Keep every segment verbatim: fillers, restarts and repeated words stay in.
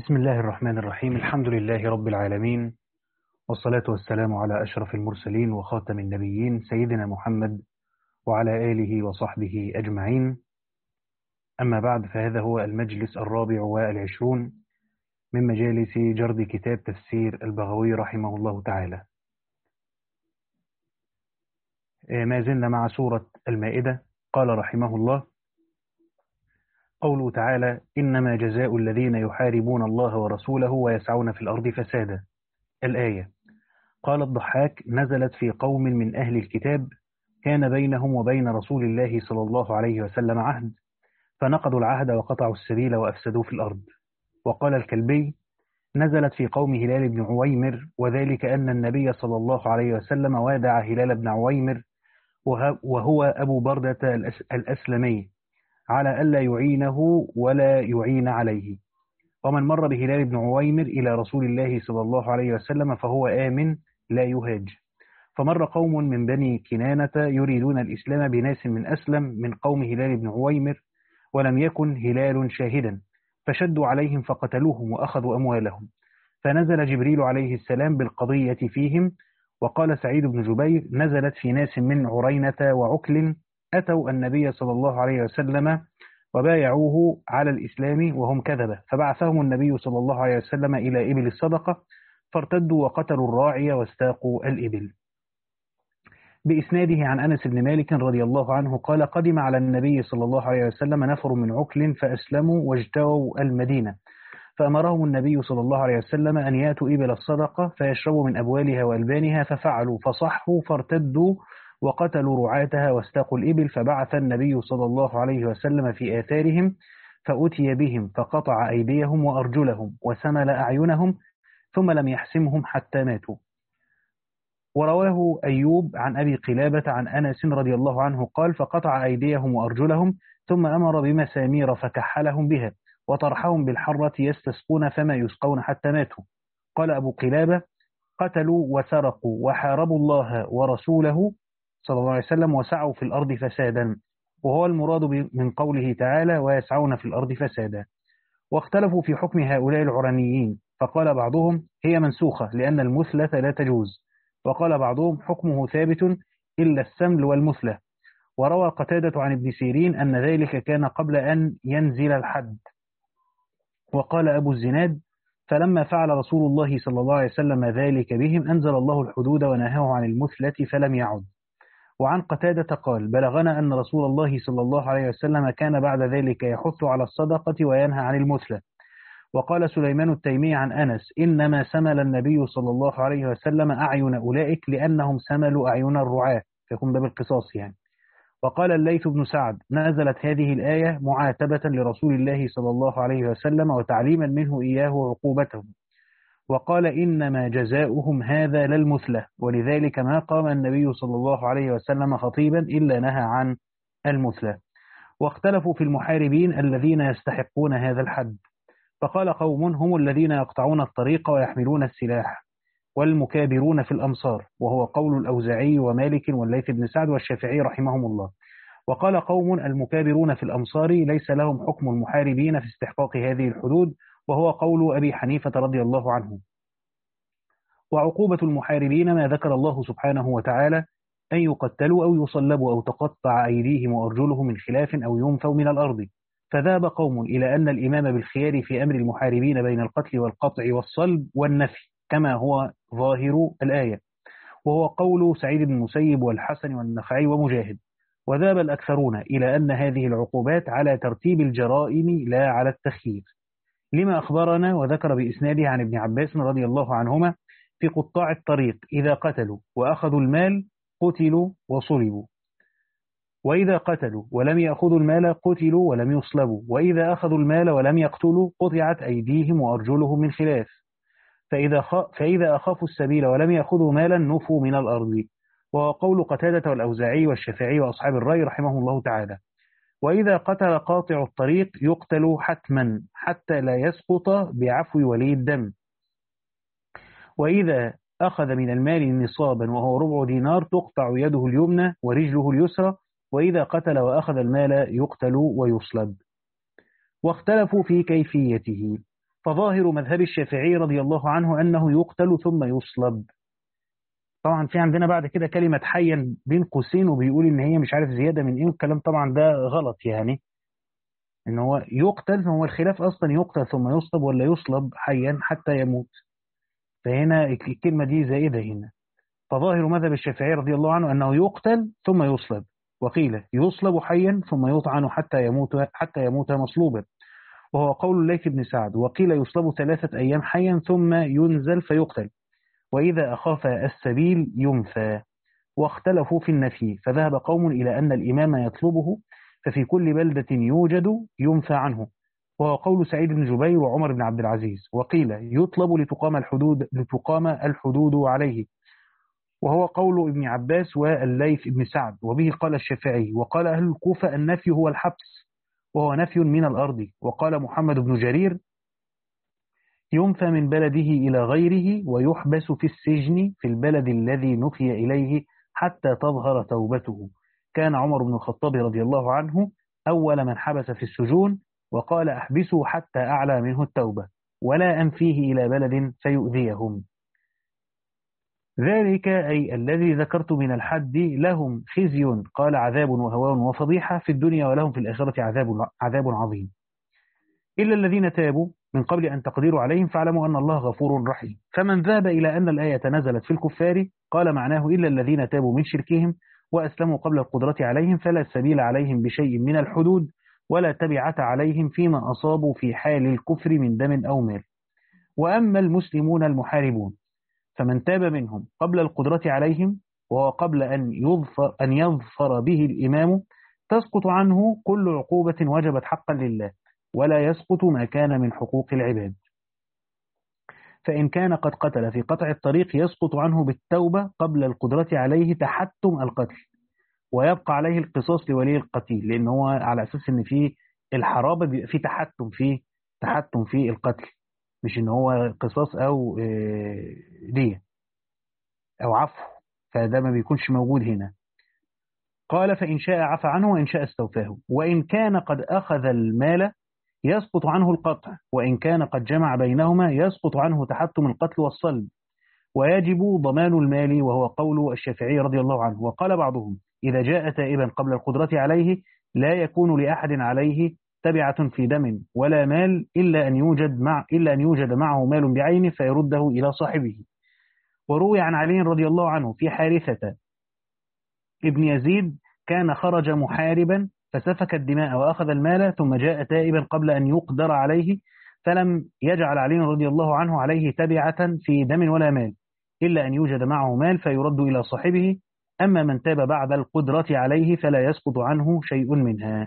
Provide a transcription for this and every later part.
بسم الله الرحمن الرحيم. الحمد لله رب العالمين، والصلاة والسلام على أشرف المرسلين وخاتم النبيين سيدنا محمد وعلى آله وصحبه أجمعين. أما بعد، فهذا هو المجلس الرابع والعشرون من مجالس جرد كتاب تفسير البغوي رحمه الله تعالى. ما زلنا مع سورة المائدة. قال رحمه الله: قوله تعالى: إنما جزاء الذين يحاربون الله ورسوله ويسعون في الأرض فسادا. الآية. قال الضحاك: نزلت في قوم من أهل الكتاب كان بينهم وبين رسول الله صلى الله عليه وسلم عهد، فنقضوا العهد وقطعوا السبيل وأفسدوا في الأرض. وقال الكلبي: نزلت في قوم هلال بن عويمر، وذلك أن النبي صلى الله عليه وسلم وادع هلال بن عويمر وهو أبو بردة الأسلمي على ألا يعينه ولا يعين عليه. ومن مر بهلال بن عويمر إلى رسول الله صلى الله عليه وسلم فهو آمن لا يهاج. فمر قوم من بني كنانة يريدون الإسلام بناس من أسلم من قوم هلال بن عويمر، ولم يكن هلال شاهدا، فشدوا عليهم فقتلوهم وأخذوا أموالهم. فنزل جبريل عليه السلام بالقضية فيهم. وقال سعيد بن جبير: نزلت في ناس من عرينة وعكل أتوا النبي صلى الله عليه وسلم وبايعوه على الإسلام وهم كذبة، فبعثهم النبي صلى الله عليه وسلم إلى إبل الصدقة، فارتدوا وقتلوا الراعي واستاقوا الإبل. بإسناده عن أنس بن مالك رضي الله عنه قال: قدم على النبي صلى الله عليه وسلم نفر من عكل فأسلموا واجتووا المدينة، فأمرهم النبي صلى الله عليه وسلم أن يأتوا إبل الصدقة فيشربوا من أبوالها وألبانها، ففعلوا فصحوا فارتدوا وقتلوا رعاتها واستاقوا الإبل. فبعث النبي صلى الله عليه وسلم في آثارهم فأتي بهم فقطع أيديهم وأرجلهم وسمل أعينهم، ثم لم يحسمهم حتى ماتوا. ورواه أيوب عن أبي قلابة عن أنس رضي الله عنه قال: فقطع أيديهم وأرجلهم ثم أمر بمسامير فكحلهم بها وطرحهم بالحرة يستسقون فما يسقون حتى ماتوا. قال أبو قلابة: قتلوا وسرقوا وحاربوا الله ورسوله صلى الله عليه وسلم وسعوا في الأرض فسادا، وهو المراد من قوله تعالى: ويسعون في الأرض فسادا. واختلفوا في حكم هؤلاء العرنيين، فقال بعضهم: هي منسوخة لأن المثلة لا تجوز، وقال بعضهم: حكمه ثابت إلا السمل والمثلة. وروى قتادة عن ابن سيرين أن ذلك كان قبل أن ينزل الحد. وقال أبو الزناد: فلما فعل رسول الله صلى الله عليه وسلم ذلك بهم أنزل الله الحدود ونهاه عن المثلة فلم يعد. وعن قتادة قال: بلغنا أن رسول الله صلى الله عليه وسلم كان بعد ذلك يحث على الصدقة وينهى عن المثلة. وقال سليمان التيمي عن أنس: إنما سمل النبي صلى الله عليه وسلم أعين أولئك لأنهم سملوا أعين الرعاة، فيكون باب القصاص يعني. وقال الليث بن سعد: نزلت هذه الآية معاتبة لرسول الله صلى الله عليه وسلم وتعليما منه إياه عقوبتهم. وقال: إنما جزاؤهم هذا للمثلة، ولذلك ما قام النبي صلى الله عليه وسلم خطيبا إلا نهى عن المثلة. واختلفوا في المحاربين الذين يستحقون هذا الحد، فقال قوم: هم الذين يقطعون الطريق ويحملون السلاح والمكابرون في الأمصار، وهو قول الأوزاعي ومالك والليث بن سعد والشافعي رحمهم الله. وقال قوم: المكابرون في الأمصار ليس لهم حكم المحاربين في استحقاق هذه الحدود، وهو قول أبي حنيفة رضي الله عنه. وعقوبة المحاربين ما ذكر الله سبحانه وتعالى: أن يقتلوا أو يصلبوا أو تقطع أيديهم وأرجلهم من خلاف أو ينفوا من الأرض. فذهب قوم إلى أن الإمام بالخيار في أمر المحاربين بين القتل والقطع والصلب والنفي كما هو ظاهر الآية، وهو قول سعيد بن المسيب والحسن والنخعي ومجاهد. وذهب الأكثرون إلى أن هذه العقوبات على ترتيب الجرائم لا على التخيير، لما أخبرنا وذكر بإسناده عن ابن عباس رضي الله عنهما في قطاع الطريق: إذا قتلوا وأخذوا المال قتلوا وصلبوا، وإذا قتلوا ولم يأخذوا المال قتلوا ولم يصلبوا، وإذا أخذوا المال ولم يقتلوا قطعت أيديهم وأرجلهم من خلاف. فإذا, خ... فإذا أخافوا السبيل ولم يأخذوا مالا نفوا من الأرض، وهو قول قتادة والأوزاعي والشافعي وأصحاب الرأي رحمه الله تعالى. وإذا قتل قاطع الطريق يقتل حتما حتى لا يسقط بعفو ولي الدم. وإذا أخذ من المال نصابا وهو ربع دينار تقطع يده اليمنى ورجله اليسرى، وإذا قتل وأخذ المال يقتل ويصلب. واختلفوا في كيفيته، فظاهر مذهب الشافعي رضي الله عنه أنه يقتل ثم يصلب. طبعا في عندنا بعد كده كلمة حيا بين قوسين وبيقول إن هي مش عارف زيادة من إيه، والكلام طبعا ده غلط يعني، إن هو يقتل، هو الخلاف أصلا يقتل ثم يصلب ولا يصلب حيا حتى يموت، فهنا الكلمة دي زائدة هنا. فظاهر مذهب الشافعي رضي الله عنه أنه يقتل ثم يصلب، وقيل يصلب حيا ثم يطعن حتى يموت حتى يموت مصلوبا، وهو قول الليث بن سعد. وقيل يصلب ثلاثة أيام حيا ثم ينزل فيقتل، وإذا أخاف السبيل ينفى. واختلفوا في النفي، فذهب قوم إلى أن الإمام يطلبه، ففي كل بلدة يوجد ينفى عنه، وهو قول سعيد بن جبير وعمر بن عبد العزيز. وقيل يطلب لتقام الحدود لتقام الحدود عليه، وهو قول ابن عباس والليث بن سعد، وبه قال الشافعي. وقال أهل الكوفة النفي هو الحبس، وهو نفي من الأرض. وقال محمد بن جرير ينفى من بلده إلى غيره ويحبس في السجن في البلد الذي نفي إليه حتى تظهر توبته. كان عمر بن الخطاب رضي الله عنه أول من حبس في السجون، وقال أحبسه حتى أعلى منه التوبة ولا أنفيه إلى بلد فيؤذيهم. ذلك أي الذي ذكرت من الحد لهم خزي، قال عذاب وهوان وفضيحة في الدنيا، ولهم في الآخرة عذاب عذاب عظيم، إلا الذين تابوا من قبل أن تقدروا عليهم فاعلموا أن الله غفور رحيم. فمن ذهب إلى أن الآية نزلت في الكفار قال معناه إلا الذين تابوا من شركهم وأسلموا قبل القدرة عليهم فلا سبيل عليهم بشيء من الحدود ولا تبعة عليهم فيما أصابوا في حال الكفر من دم أو مال. وأما المسلمون المحاربون فمن تاب منهم قبل القدرة عليهم وهو قبل أن يظفر, أن يظفر به الإمام تسقط عنه كل عقوبة وجبت حقا لله، ولا يسقط ما كان من حقوق العباد. فإن كان قد قتل في قطع الطريق يسقط عنه بالتوبة قبل القدرة عليه تحتم القتل، ويبقى عليه القصاص لولي القتيل، لأنه هو على أساس أن في الحرابة بيبقى في تحتم في تحتم في القتل، مش ان هو قصاص او دية او عفو، فده ما بيكونش موجود هنا. قال فإن شاء عفى عنه وإن شاء استوفاه. وإن كان قد أخذ المال يسقط عنه القطع، وإن كان قد جمع بينهما يسقط عنه تحتم القتل والصلب، ويجب ضمان المال، وهو قول الشافعي رضي الله عنه. وقال بعضهم إذا جاء تائبا قبل القدرة عليه لا يكون لأحد عليه تبعة في دم ولا مال إلا أن يوجد مع إلا أن يوجد معه مال بعينه فيرده إلى صاحبه. وروي عن علي رضي الله عنه في حارثة ابن يزيد كان خرج محاربا فسفك الدماء وأخذ المال ثم جاء تائبا قبل أن يقدر عليه فلم يجعل علي رضي الله عنه عليه تبعة في دم ولا مال إلا أن يوجد معه مال فيرد إلى صاحبه. أما من تاب بعد القدرة عليه فلا يسقط عنه شيء منها.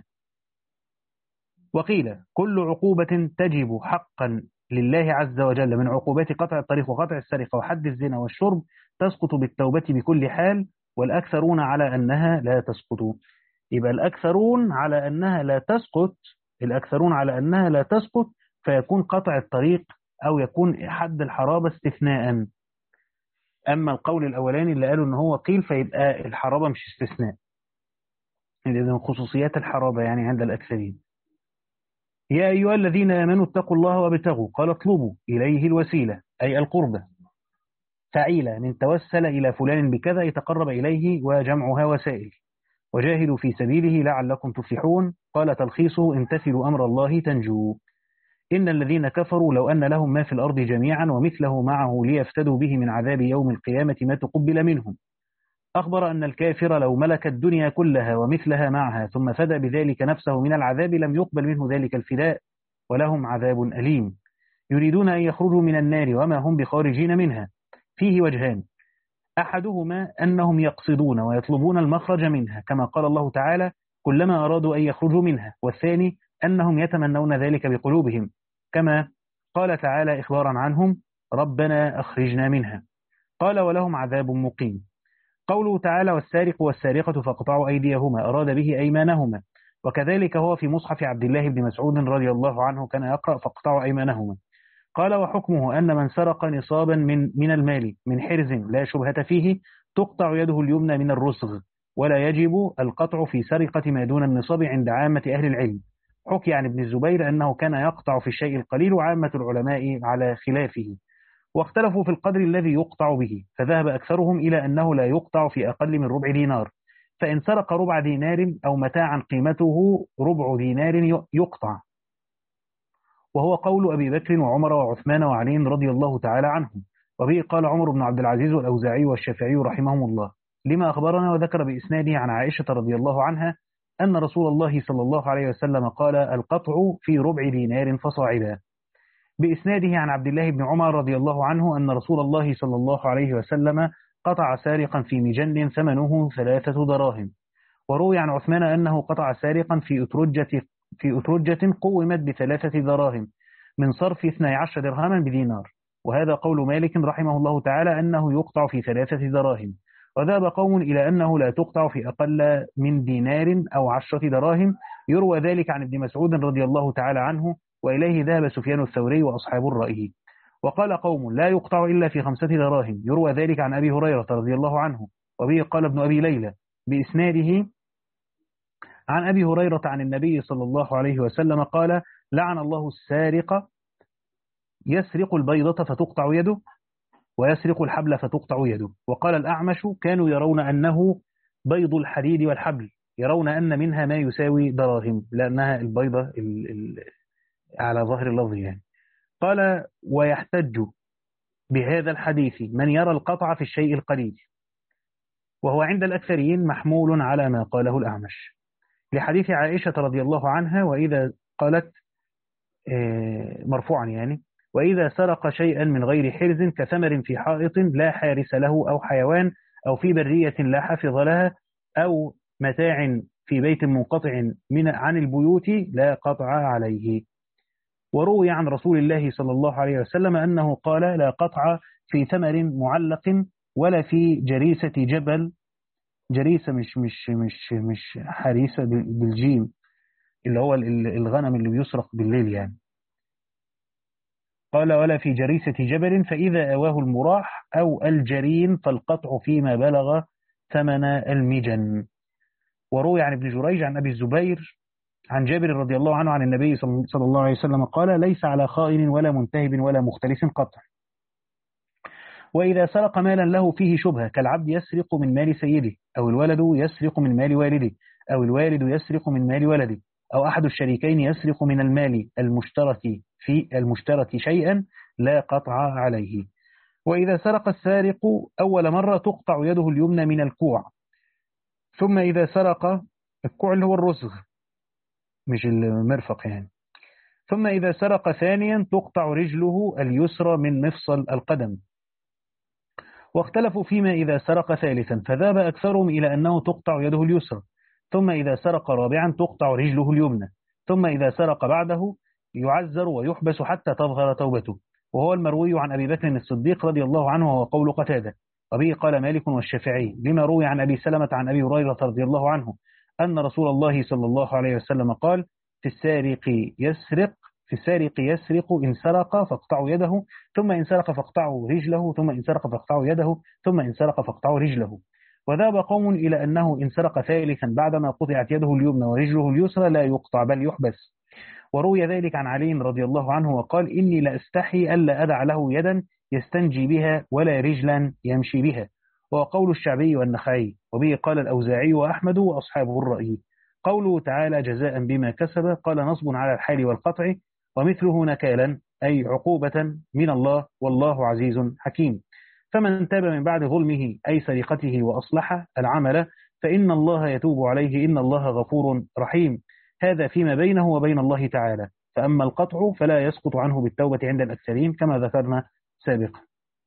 وقيل كل عقوبة تجب حقا لله عز وجل من عقوبات قطع الطريق وقطع السرقة وحد الزنا والشرب تسقط بالتوبة بكل حال، والأكثرون على أنها لا تسقط. يبقى الأكثرون على أنها لا تسقط الأكثرون على أنها لا تسقط فيكون قطع الطريق أو يكون حد الحرابة استثناء. أما القول الأولاني اللي قالوا أن هو قيل فيبقى الحرابة مش استثناء، لأن خصوصيات الحرابة يعني عند الأكثرين. يا أيها الذين آمنوا اتقوا الله وابتغوا، قال اطلبوا إليه الوسيلة أي القربة، فعيلة من توسل إلى فلان بكذا يتقرب إليه وجمعها وسائل. وجاهدوا في سبيله لعلكم تفلحون، قال تلخيصه امتثلوا أمر الله تنجوا. إن الذين كفروا لو أن لهم ما في الأرض جميعا ومثله معه ليفتدوا به من عذاب يوم القيامة ما تقبل منهم. أخبر أن الكافر لو ملك الدنيا كلها ومثلها معها ثم فدى بذلك نفسه من العذاب لم يقبل منه ذلك الفداء ولهم عذاب أليم. يريدون أن يخرجوا من النار وما هم بخارجين منها. فيه وجهان، أحدهما أنهم يقصدون ويطلبون المخرج منها كما قال الله تعالى كلما أرادوا أن يخرجوا منها، والثاني أنهم يتمنون ذلك بقلوبهم كما قال تعالى إخبارا عنهم ربنا أخرجنا منها. قال ولهم عذاب مقيم. قوله تعالى والسارق والسارقة فاقطعوا أيديهما أراد به أيمانهما، وكذلك هو في مصحف عبد الله بن مسعود رضي الله عنه كان يقرأ فاقطعوا أيمانهما. قال وحكمه أن من سرق نصابا من من المال من حرز لا شبهة فيه تقطع يده اليمنى من الرسغ، ولا يجب القطع في سرقة ما دون النصاب عند عامة أهل العلم. حكي عن ابن الزبير أنه كان يقطع في الشيء القليل، وعامة العلماء على خلافه، واختلفوا في القدر الذي يقطع به، فذهب أكثرهم إلى أنه لا يقطع في أقل من ربع دينار، فإن سرق ربع دينار أو متاعا قيمته ربع دينار يقطع، وهو قول أبي بكر وعمر وعثمان وعلي رضي الله تعالى عنهم. وبه قال عمر بن عبد العزيز والأوزاعي والشافعي رحمهم الله، لما أخبرنا وذكر بإسناده عن عائشة رضي الله عنها أن رسول الله صلى الله عليه وسلم قال: القطع في ربع دينار فصاعدا. بإسناده عن عبد الله بن عمر رضي الله عنه أن رسول الله صلى الله عليه وسلم قطع سارقا في مجن ثمنه ثلاثة دراهم. وروي عن عثمان أنه قطع سارقا في أترجة في أترجة قومت بثلاثة دراهم من صرف اثني عشر درهما بدينار، وهذا قول مالك رحمه الله تعالى أنه يقطع في ثلاثة دراهم. وذهب قوم إلى أنه لا تقطع في أقل من دينار أو عشرة دراهم، يروى ذلك عن ابن مسعود رضي الله تعالى عنه، وإليه ذهب سفيان الثوري وأصحاب الرأي. وقال قوم لا يقطع إلا في خمسة دراهم، يروى ذلك عن أبي هريرة رضي الله عنه، وبه قال ابن أبي ليلى بإسناده عن أبي هريرة عن النبي صلى الله عليه وسلم قال: لعن الله السارق، يسرق البيضة فتقطع يده، ويسرق الحبل فتقطع يده. وقال الأعمش: كانوا يرون أنه بيض الحديد والحبل، يرون أن منها ما يساوي دراهم، لأنها البيضة ال ال على ظهر اللفظ يعني. قال: ويحتج بهذا الحديث من يرى القطع في الشيء القليل، وهو عند الأكثرين محمول على ما قاله الأعمش، لحديث عائشة رضي الله عنها، وإذا قالت مرفوعا يعني: وإذا سرق شيئا من غير حرز كثمر في حائط لا حارس له، أو حيوان، أو في برية لا حافظ لها، أو متاع في بيت منقطع من عن البيوت لا قطع عليه. وروي عن رسول الله صلى الله عليه وسلم أنه قال: لا قطع في ثمر معلق ولا في جريسة جبل. جريسة مش مش مش مش حريسة بالجيم، اللي هو الغنم اللي بيسرق بالليل يعني. قال: ولا في جريسة جبل، فإذا أواه المراح أو الجرين فالقطع فيما بلغ ثمن المجن. وروي عن ابن جريج عن أبي الزبير عن جابر رضي الله عنه عن النبي صلى الله عليه وسلم قال: ليس على خائن ولا منتهب ولا مختلس قطع. وإذا سرق مالا له فيه شبهة، كالعبد يسرق من مال سيده، أو الولد يسرق من مال والده، أو الوالد يسرق من مال ولده، أو أحد الشريكين يسرق من المال المشترك في المشترك شيئا، لا قطع عليه. وإذا سرق السارق أول مرة تقطع يده اليمنى من الكوع، ثم إذا سرق الكوع اللي هو الرسغ مش المرفق يعني، ثم إذا سرق ثانيا تقطع رجله اليسرى من مفصل القدم. واختلفوا فيما إذا سرق ثالثا، فذهب أكثرهم إلى أنه تقطع يده اليسرى، ثم إذا سرق رابعا تقطع رجله اليمنى، ثم إذا سرق بعده يعزر ويحبس حتى تظهر توبته، وهو المروي عن أبي بكر الصديق رضي الله عنه، وهو قول قتادة. وبه قال مالك والشافعي، لما روي عن أبي سلمة عن أبي هريرة رضي الله عنه أن رسول الله صلى الله عليه وسلم قال: في السارق يسرق في السارق يسرق إن سرق فاقطعوا يده، ثم إن سرق فاقطعوا رجله، ثم إن سرق فاقطعوا يده، ثم إن سرق فاقطعوا رجله. وذهب قوم إلى أنه إن سرق ثالثا بعدما قطعت يده اليمنى ورجله اليسرى لا يقطع بل يحبس. وروي ذلك عن علي رضي الله عنه وقال: إني لأستحي ألا أدع له يدا يستنجي بها ولا رجلا يمشي بها. وقول الشعبي والنخعي. وبه قال الأوزاعي وأحمد وأصحابه الرأي. قوله تعالى: جزاء بما كسب، قال نصب على الحال والقطع، ومثله نكالا أي عقوبة من الله، والله عزيز حكيم. فمن تاب من بعد ظلمه أي سرقته وأصلح العمل فإن الله يتوب عليه، إن الله غفور رحيم. هذا فيما بينه وبين الله تعالى. فأما القطع فلا يسقط عنه بالتوبة عند الأكثرين كما ذكرنا سابقا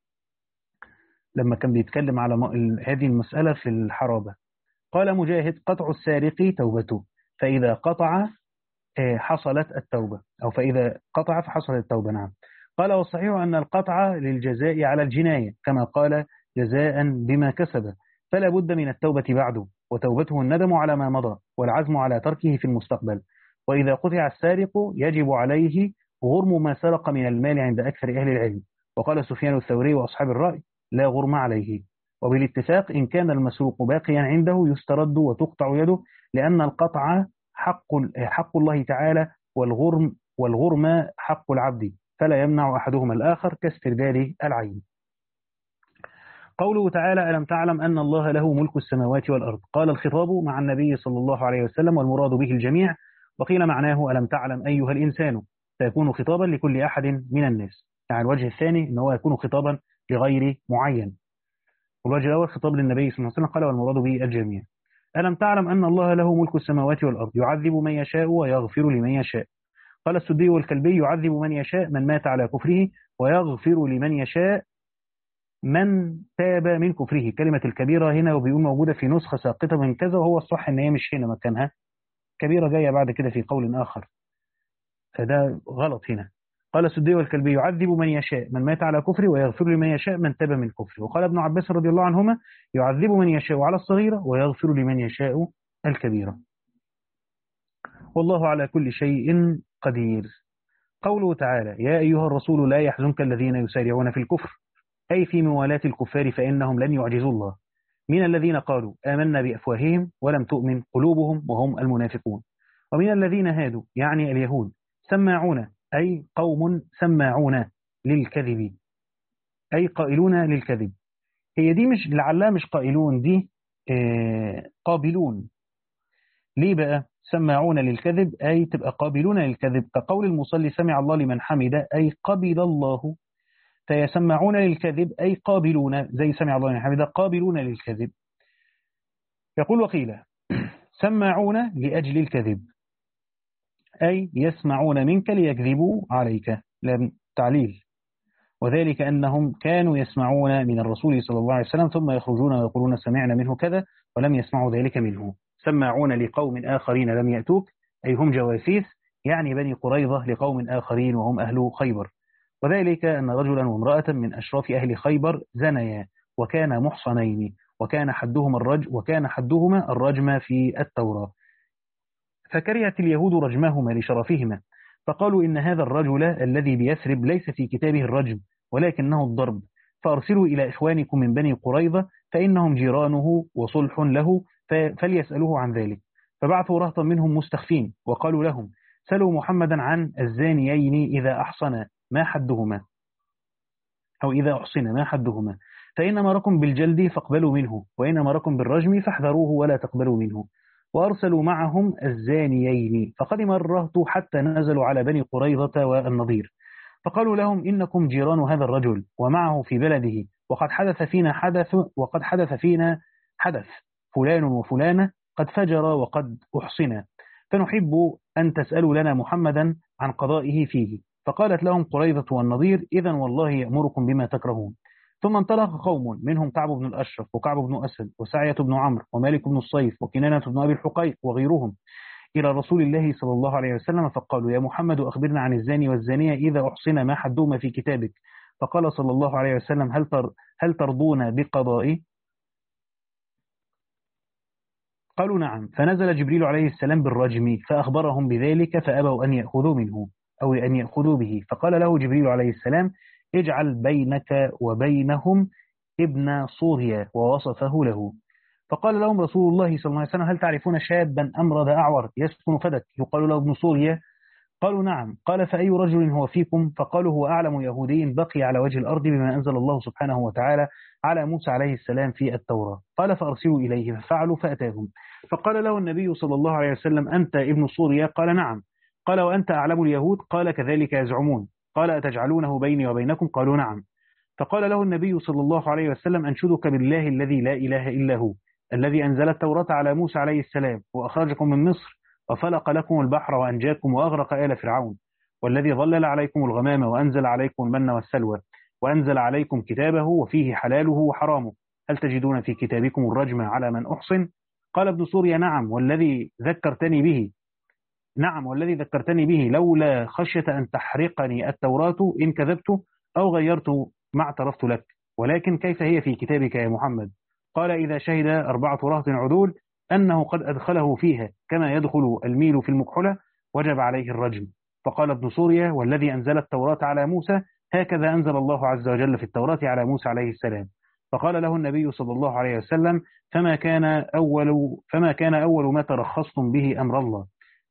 لما كان بيتكلم على هذه المسألة في الحرابة. قال مجاهد: قطع السارق توبته، فإذا قطع حصلت التوبة، أو فإذا قطع فحصلت التوبة. نعم. قال: والصحيح أن القطع للجزاء على الجناية كما قال: جزاء بما كسب، فلا بد من التوبة بعده، وتوبته الندم على ما مضى والعزم على تركه في المستقبل. وإذا قطع السارق يجب عليه غرم ما سرق من المال عند أكثر أهل العلم. وقال سفيان الثوري وأصحاب الرأي: لا غرم عليه. وبالاتفاق إن كان المسروق باقيا عنده يسترد وتقطع يده، لأن القطع حق حق الله تعالى، والغرم والغرم حق العبد، فلا يمنع أحدهما الآخر كاسترداد العين. قوله تعالى: ألم تعلم أن الله له ملك السماوات والأرض. قال: الخطاب مع النبي صلى الله عليه وسلم، والمراد به الجميع، وقيل معناه ألم تعلم أيها الإنسان، فيكون خطابا لكل أحد من الناس. يعني الوجه الثاني أنه يكون خطابا لغير معين، والوجه الأول خطاب للنبي صلى الله عليه وسلم، قال: والمراد به الجميع. ألم تعلم أن الله له ملك السماوات والأرض، يعذب من يشاء ويغفر لمن يشاء. قال السدي والكلبي: يعذب من يشاء من مات على كفره، ويغفر لمن يشاء من تاب من كفره. كلمة الكبيرة هنا وبيقول موجودة في نسخة ساقطة من كذا، وهو الصح ان هي مش هنا مكانها، كبيرة جاية بعد كده في قول آخر، فده غلط هنا. قال السدي والكلبي: يعذب من يشاء من مات على كفره، ويغفر لمن يشاء من تاب من كفره. وقال ابن عباس رضي الله عنهما: يعذب من يشاء على الصغيرة، ويغفر لمن يشاء الكبيرة. والله على كل شيء قدير. قوله تعالى: يا أيها الرسول لا يحزنك الذين يسارعون في الكفر، أي في موالاة الكفار، فإنهم لن يعجزوا الله، من الذين قالوا آمنا بأفواههم ولم تؤمن قلوبهم وهم المنافقون. ومن الذين هادوا، يعني اليهود، سماعون، أي قوم سماعون للكذب، أي قائلون للكذب. هي دي مش لعلها مش قائلون، دي آه قابلون. ليه بقى سماعون للكذب؟ أي تبقى قابلون للكذب، كقول المصلي: سمع الله لمن حمده، أي قبل الله. فيسمعون للكذب أي قابلون، زي سمع الله لمن حمده قابلون للكذب. يقول: وقيل سماعون لأجل الكذب، أي يسمعون منك ليكذبوا عليك، لم تعليل. وذلك أنهم كانوا يسمعون من الرسول صلى الله عليه وسلم ثم يخرجون ويقولون سمعنا منه كذا، ولم يسمعوا ذلك منه. سماعون لقوم آخرين لم يأتوك، أي هم جواسيس، يعني بني قريظة لقوم آخرين وهم أهل خيبر. وذلك أن رجلا وامرأة من أشراف أهل خيبر زنيا، وكان محصنين، وكان حدهما الرج وكان حدهما الرجم في التوراة، فكرهت اليهود رجمهما لشرفهما، فقالوا: إن هذا الرجل الذي بيثرب ليس في كتابه الرجم، ولكنه الضرب، فأرسلوا إلى إخوانكم من بني قريظة، فإنهم جيرانه وصلح له، فليسألوه عن ذلك. فبعثوا رهطا منهم مستخفين، وقالوا لهم: سلوا محمدا عن الزانيين إذا أحصنا ما حدهما، أو إذا أحصنا ما حدهما، فإن أمركم بالجلد فاقبلوا منه، وإن أمركم بالرجم فاحذروه ولا تقبلوا منه. وأرسلوا معهم الزانيين، فقدم الرهط حتى نزلوا على بني قريظة والنضير، فقالوا لهم: إنكم جيران هذا الرجل ومعه في بلده، وقد حدث فينا حدث وقد حدث فينا حدث فلان وفلانة، قد فجر وقد أحصنا، فنحب أن تسألوا لنا محمدا عن قضائه فيه. فقالت لهم قريظة والنضير: إذن والله يأمركم بما تكرهون. ثم انطلق قوم منهم كعب بن الأشرف وكعب بن أسد وسعية بن عمرو ومالك بن الصيف وكنانة بن أبي الحقيق وغيرهم إلى رسول الله صلى الله عليه وسلم، فقالوا: يا محمد أخبرنا عن الزاني والزانية إذا أحصن ما حدهما في كتابك. فقال صلى الله عليه وسلم: هل تر هل ترضون بقضائي؟ قالوا: نعم. فنزل جبريل عليه السلام بالرجم فأخبرهم بذلك، فأبوا أن يأخذوا منه أو أن يأخذوا به. فقال له جبريل عليه السلام: اجعل بينك وبينهم ابن صوريا، ووصفه له. فقال لهم رسول الله صلى الله عليه وسلم: هل تعرفون شابا أمرد أعور يسكن فدك يقال له ابن صوريا؟ قالوا: نعم. قال: فأي رجل هو فيكم؟ فقالوا: هو أعلم يهودي بقي على وجه الأرض بما أنزل الله سبحانه وتعالى على موسى عليه السلام في التوراة. قال: فأرسلوا إليه، ففعلوا فأتاهم. فقال له النبي صلى الله عليه وسلم: أنت ابن صوريا؟ قال: نعم. قال: وأنت أعلم اليهود؟ قال: كذلك يزعمون. قال: أتجعلونه بيني وبينكم؟ قالوا: نعم. فقال له النبي صلى الله عليه وسلم: أنشدك بالله الذي لا إله إلا هو، الذي أنزل التوراة على موسى عليه السلام وأخرجكم من مصر وفلق لكم البحر وأنجاكم وأغرق آل فرعون، والذي ظلل عليكم الغمام وأنزل عليكم المن والسلوى، وأنزل عليكم كتابه وفيه حلاله وحرامه، هل تجدون في كتابكم الرجم على من أحصن؟ قال ابن سوريا: نعم والذي ذكرتني به نعم والذي ذكرتني به لولا خشية أن تحرقني التوراة إن كذبت أو غيرت ما اعترفت لك، ولكن كيف هي في كتابك يا محمد؟ قال: إذا شهد أربعة رهط عدول أنه قد أدخله فيها كما يدخل الميل في المكحلة وجب عليه الرجم. فقال ابن سوريا: والذي أنزل التوراة على موسى هكذا أنزل الله عز وجل في التوراة على موسى عليه السلام. فقال له النبي صلى الله عليه وسلم: فما كان أول فما كان أول ما ترخصتم به أمر الله؟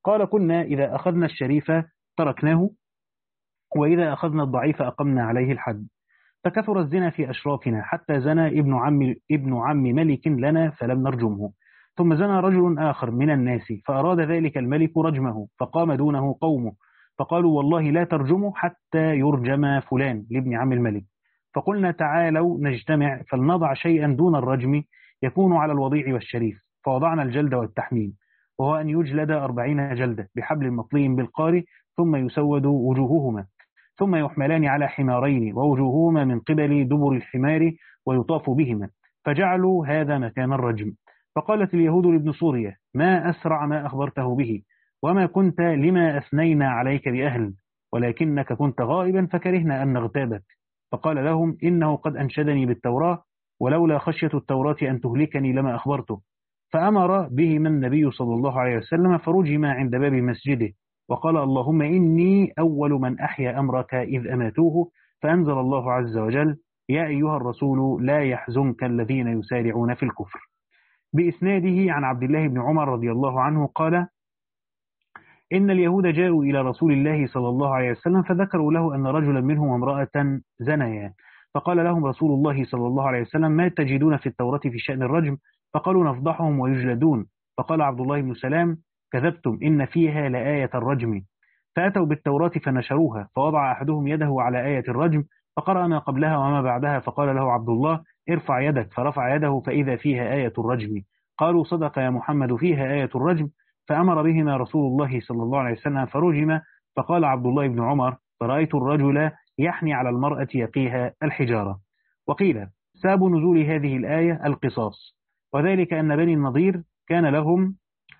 قال كنا إذا أخذنا الشريف تركناه، وإذا أخذنا الضعيف أقمنا عليه الحد. فكثر الزنا في أشرافنا حتى زنى ابن عم ابن عم ملك لنا فلم نرجمه. ثم زنى رجل آخر من الناس فأراد ذلك الملك رجمه، فقام دونه قومه فقالوا والله لا ترجمه حتى يرجم فلان لابن عم الملك. فقلنا تعالوا نجتمع فلنضع شيئا دون الرجم يكون على الوضيع والشريف، فوضعنا الجلد والتحميل، وهو أن يجلد أربعين جلدة بحبل مطلي بالقار ثم يسود وجوههما، ثم يحملان على حمارين ووجوههما من قبل دبر الحمار ويطاف بهما، فجعلوا هذا مكان الرجم. فقالت اليهود لابن سوريا ما أسرع ما أخبرته به، وما كنت لما أثنينا عليك بأهل، ولكنك كنت غائبا فكرهنا أن نغتابك. فقال لهم إنه قد أنشدني بالتوراة، ولولا خشية التوراة أن تهلكني لما أخبرته. فأمر بهما النبي صلى الله عليه وسلم فرجما عند باب مسجده، وقال اللهم إني أول من أحيا أمرك إذ أماتوه. فأنزل الله عز وجل يا أيها الرسول لا يحزنك الذين يسارعون في الكفر، بإسناده عن عبد الله بن عمر رضي الله عنه قال إن اليهود جاءوا إلى رسول الله صلى الله عليه وسلم فذكروا له أن رجلا منهم امرأة زنيا، فقال لهم رسول الله صلى الله عليه وسلم ما تجدون في التوراة في شأن الرجم؟ فقالوا نفضحهم ويجلدون. فقال عبد الله بن سلام كذبتم إن فيها لآية الرجم. فأتوا بالتوراة فنشروها، فوضع أحدهم يده على آية الرجم فقرأ ما قبلها وما بعدها، فقال له عبد الله ارفع يدك، فرفع يده فإذا فيها آية الرجم. قالوا صدق يا محمد فيها آية الرجم. فأمر بهما رسول الله صلى الله عليه وسلم فرجم. فقال عبد الله بن عمر فرأيت الرجل يحني على المرأة يقيها الحجارة. وقيل سبب نزول هذه الآية القصاص، وذلك أن بني النضير كان لهم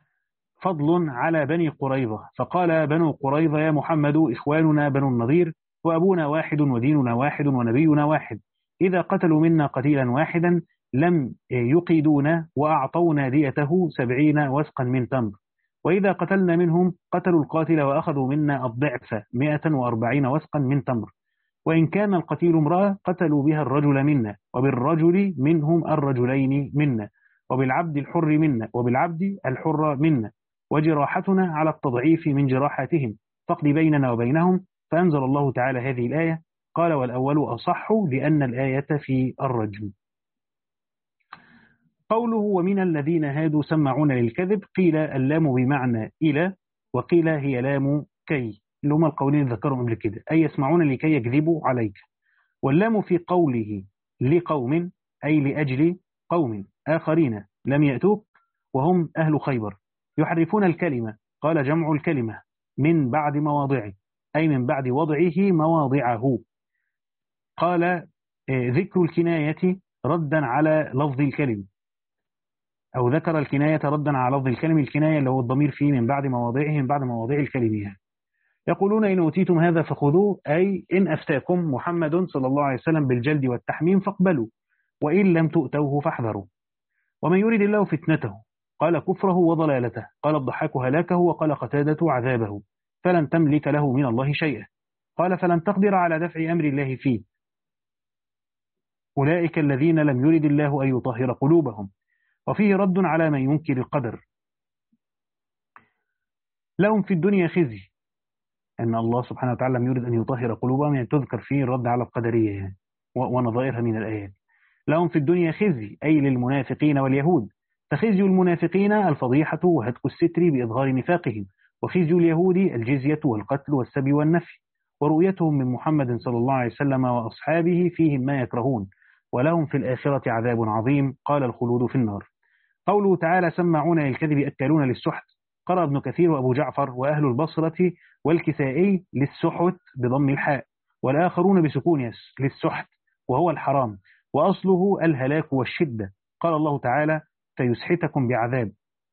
فضل على بني قريظة، فقال بنو قريظة يا محمد إخواننا بنو النضير وأبونا واحد وديننا واحد ونبينا واحد، إذا قتلوا منا قتيلا واحدا لم يقيدونا وأعطونا ديته سبعين وسقا من تمر، وإذا قتلنا منهم قتلوا القاتل وأخذوا منا الضعف مئة وأربعين وسقا من تمر، وإن كان القتيل امرأة قتلوا بها الرجل منا، وبالرجل منهم الرجلين منا، وبالعبد الحر منا، وبالعبد الحر منا، وجراحتنا على التضعيف من جراحاتهم، فاقض بيننا وبينهم. فأنزل الله تعالى هذه الآية. قال والأول أصح لأن الآية في الرجم. قوله ومن الذين هادوا سمعون للكذب، قيل اللام بمعنى إلى، وقيل هي لام كي، اللي هما القولين ذكرهم قبل كده، أي يسمعون لكي يكذبوا عليك. واللام في قوله لقوم أي لأجل قوم آخرين لم يأتوك وهم أهل خيبر يحرفون الكلمة، قال جمع الكلمة من بعد مواضعه أي من بعد وضعه مواضعه. قال ذكر الكناية ردا على لفظ الكلم، أو ذكر الكناية ردا على لفظ الكلم، الكناية اللي هو الضمير فيه من بعد مواضعه من بعد مواضع الكلمة. يقولون إن أوتيتم هذا فخذوه، أي إن أفتاكم محمد صلى الله عليه وسلم بالجلد والتحميم فاقبلوا، وإن لم تؤتوه فاحذروا. ومن يريد الله فتنته قال كفره وضلالته، قال الضحاك هلاكه، وقال قتادة عذابه، فلن تملك له من الله شيئا. قال فلن تقدر على دفع أمر الله فيه، أولئك الذين لم يرد الله أن يطهر قلوبهم. وفيه رد على من ينكر القدر، لهم في الدنيا خزي، أن الله سبحانه وتعالى لم يرد أن يطهر قلوبهم، يعني تذكر فيه الرد على القدرية يعني ونظائرها من الآيات. لهم في الدنيا خزي أي للمنافقين واليهود، فخزي المنافقين الفضيحة وهتك الستر بإظهار نفاقهم، وخزي اليهود الجزية والقتل والسبي والنفي، ورؤيتهم من محمد صلى الله عليه وسلم وأصحابه فيهم ما يكرهون، ولهم في الآخرة عذاب عظيم. قال الخلود في النار. قوله تعالى سماعون للكذب أكلون للسحت، قرأ ابن كثير وأبو جعفر وأهل البصرة والكسائي للسحت بضم الحاء، والآخرون بسكون للسحت وهو الحرام، وأصله الهلاك والشدة. قال الله تعالى فيسحتكم بعذاب.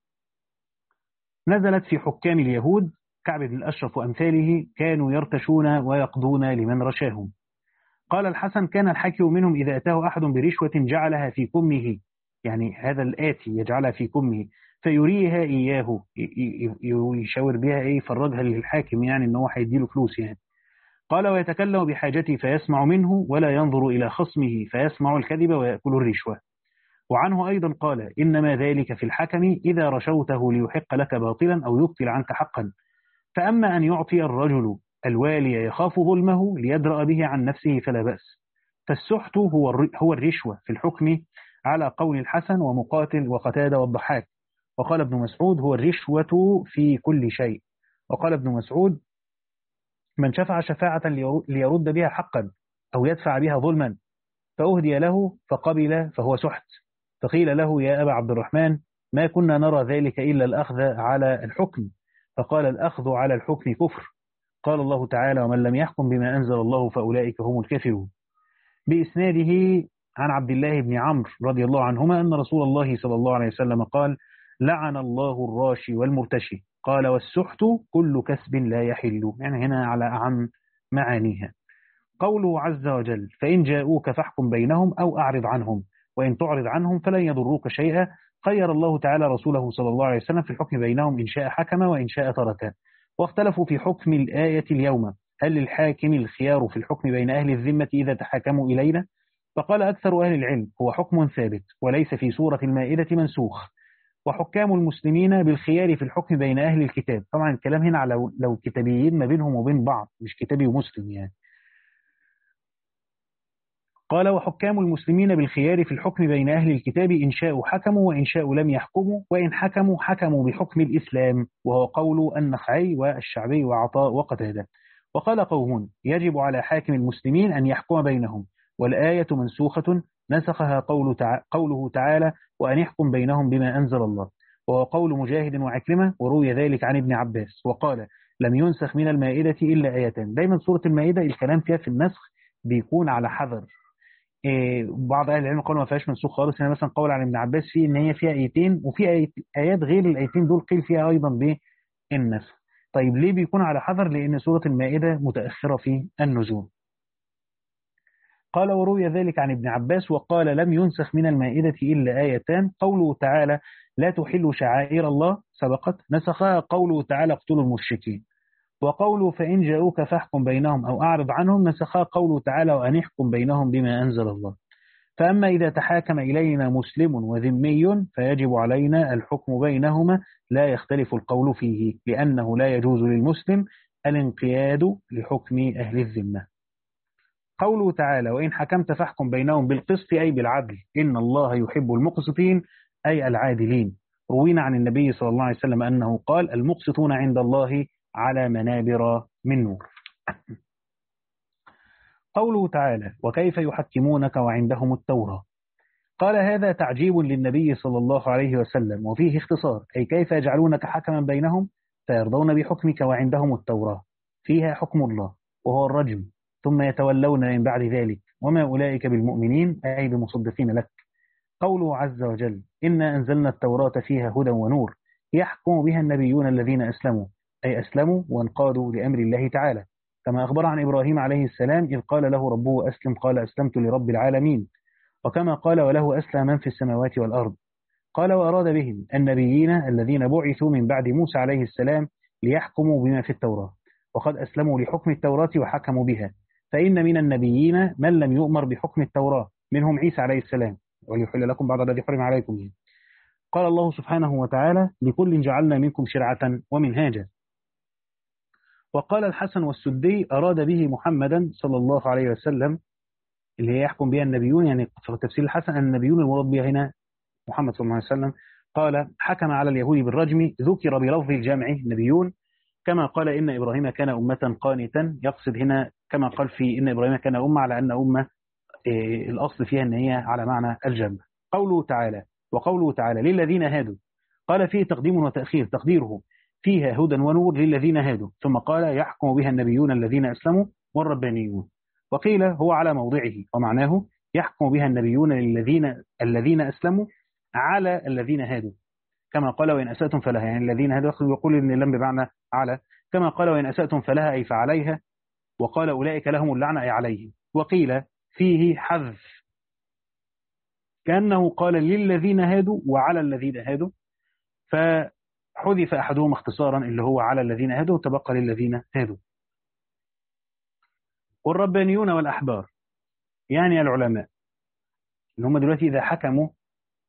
نزلت في حكام اليهود كعب بن الأشرف وأمثاله، كانوا يرتشون ويقضون لمن رشاهم. قال الحسن كان الحاكم منهم إذا أتاه أحد برشوة جعلها في كمه، يعني هذا الآتي يجعلها في كمه فيريها إياه، يشاور بها إيه، يفرجها للحاكم، يعني إنه هيديله فلوس يعني. قال ويتكلم بحاجته فيسمع منه، ولا ينظر إلى خصمه فيسمع الكذب ويأكل الرشوة. وعنه أيضا قال إنما ذلك في الحكم إذا رشوته ليحق لك باطلا أو يبطل عنك حقا. فأما أن يعطي الرجل الوالي يخاف ظلمه ليدرأ به عن نفسه فلا بأس. فالسحت هو هو الرشوة في الحكم على قول الحسن ومقاتل وقتادة والضحاك. وقال ابن مسعود هو الرشوة في كل شيء. وقال ابن مسعود من شفع شفاعة ليرد بها حقا أو يدفع بها ظلما فأهدي له فقبل فهو سحت. فقيل له يا أبا عبد الرحمن ما كنا نرى ذلك إلا الأخذ على الحكم. فقال الأخذ على الحكم كفر. قال الله تعالى ومن لم يحكم بما أنزل الله فأولئك هم الكافرون. بإسناده عن عبد الله بن عمرو رضي الله عنهما أن رسول الله صلى الله عليه وسلم قال لعن الله الراشي والمرتشي. قال والسحت كل كسب لا يحل، يعني هنا على أعم معانيها. قوله عز وجل فإن جاءوك فاحكم بينهم أو أعرض عنهم وإن تعرض عنهم فلن يضروك شيئا. خير الله تعالى رسوله صلى الله عليه وسلم في الحكم بينهم إن شاء حكم وإن شاء ترك. واختلفوا في حكم الآية اليوم هل للحاكم الخيار في الحكم بين أهل الذمة إذا تحاكموا إلينا؟ فقال أكثر أهل العلم هو حكم ثابت وليس في سورة المائدة منسوخ. وحكام المسلمين بالخيار في الحكم بين أهل الكتاب. طبعا الكلام هنا على لو كتابيين ما بينهم وبين بعض مش كتابي ومسلم يعني. قال وحكام المسلمين بالخيار في الحكم بين أهل الكتاب إن شاءوا حكموا وإن شاءوا لم يحكموا وإن حكموا حكموا بحكم الإسلام، وهو قول النخعي والشعبي وعطاء وقتادة. وقال قوم يجب على حاكم المسلمين أن يحكم بينهم والآية منسوخة نسخها قول تع... قوله تعالى وأن يحكم بينهم بما أنزل الله، وهو قول مجاهد وعكرمة وروي ذلك عن ابن عباس. وقال لم ينسخ من المائدة إلا آيتان. دايما سورة المائدة الكلام فيها في النسخ بيكون على حذر. إيه بعض اهل العلم قالوا ما فيهاش منسوخ خالص. يعني مثلا قول عن ابن عباس فيه ان هي فيها ايتين وفي آيات, ايات غير الايتين دول قيل فيها ايضا بالنسخ. طيب ليه بيكون على حذر؟ لان سوره المائده متاخره في النزول. قال وروي ذلك عن ابن عباس. وقال لم ينسخ من المائده الا ايتان. قوله تعالى لا تحلوا شعائر الله سبقت نسخها قوله تعالى اقتلوا المشركين. وقوله فإن جاءوك فاحكم بينهم أو أعرض عنهم نسخا قوله تعالى وأن يحكم بينهم بما أنزل الله. فأما إذا تحاكم إلينا مسلم وذمي فيجب علينا الحكم بينهما لا يختلف القول فيه، لأنه لا يجوز للمسلم الانقياد لحكم أهل الذمة. قوله تعالى وإن حكمت فاحكم بينهم بالقسط أي بالعدل إن الله يحب المقسطين أي العادلين. روينا عن النبي صلى الله عليه وسلم أنه قال المقسطون عند الله على منابر من نور. قوله تعالى وكيف يحكمونك وعندهم التوراة. قال هذا تعجيب للنبي صلى الله عليه وسلم وفيه اختصار أي كيف يجعلونك حكما بينهم فيرضون بحكمك وعندهم التوراة فيها حكم الله وهو الرجم ثم يتولون من بعد ذلك وما أولئك بالمؤمنين أي بمصدقين لك. قوله عز وجل إنا أنزلنا التوراة فيها هدى ونور يحكم بها النبيون الذين أسلموا أي أسلموا وانقادوا لأمر الله تعالى، كما أخبر عن إبراهيم عليه السلام إذ قال له ربه أسلم قال أسلمت لرب العالمين، وكما قال وله أسلم من في السماوات والأرض. قال وأراد بهم النبيين الذين بعثوا من بعد موسى عليه السلام ليحكموا بما في التوراة وقد أسلموا لحكم التوراة وحكموا بها. فإن من النبيين من لم يؤمر بحكم التوراة منهم عيسى عليه السلام وليحل لكم بعض الذي حرم عليكم. قال الله سبحانه وتعالى لكل جعلنا منكم شرعة ومنهاجا. وقال الحسن والسدي أراد به محمدا صلى الله عليه وسلم اللي هي يحكم بها النبيون، يعني في تفسير الحسن النبيون المراد بها هنا محمد صلى الله عليه وسلم. قال حكم على اليهود بالرجم ذكر بلفظ الجمع النبيون كما قال إن إبراهيم كان أمة قانتا، يقصد هنا كما قال في إن إبراهيم كان أمة على أن أمة إيه الأصل فيها أن هي على معنى الجمع. قوله تعالى وقوله تعالى للذين هادوا قال فيه تقديم وتأخير تقديره فيها هدى ونور للذين هادوا ثم قال يحكم بها النبيون الذين أسلموا والربانيون. وقيل هو على موضعه ومعناه يحكم بها النبيون للذين الذين أسلموا على الذين هادوا كما قال وإن أسأتم فلها، يعني الذين هادوا يقول إن اللم بمعنى على كما قال وإن أسأتم فلها أي فعليها، وقال أولئك لهم اللعنة أي عليهم. وقيل فيه حذف كأنه قال للذين هادوا وعلى الذين هادوا فحذف أحدهم اختصارا اللي هو على الذين هادوا وتبقى للذين هادوا. والربانيون والأحبار يعني العلماء اللي هم دلوقتي إذا حكموا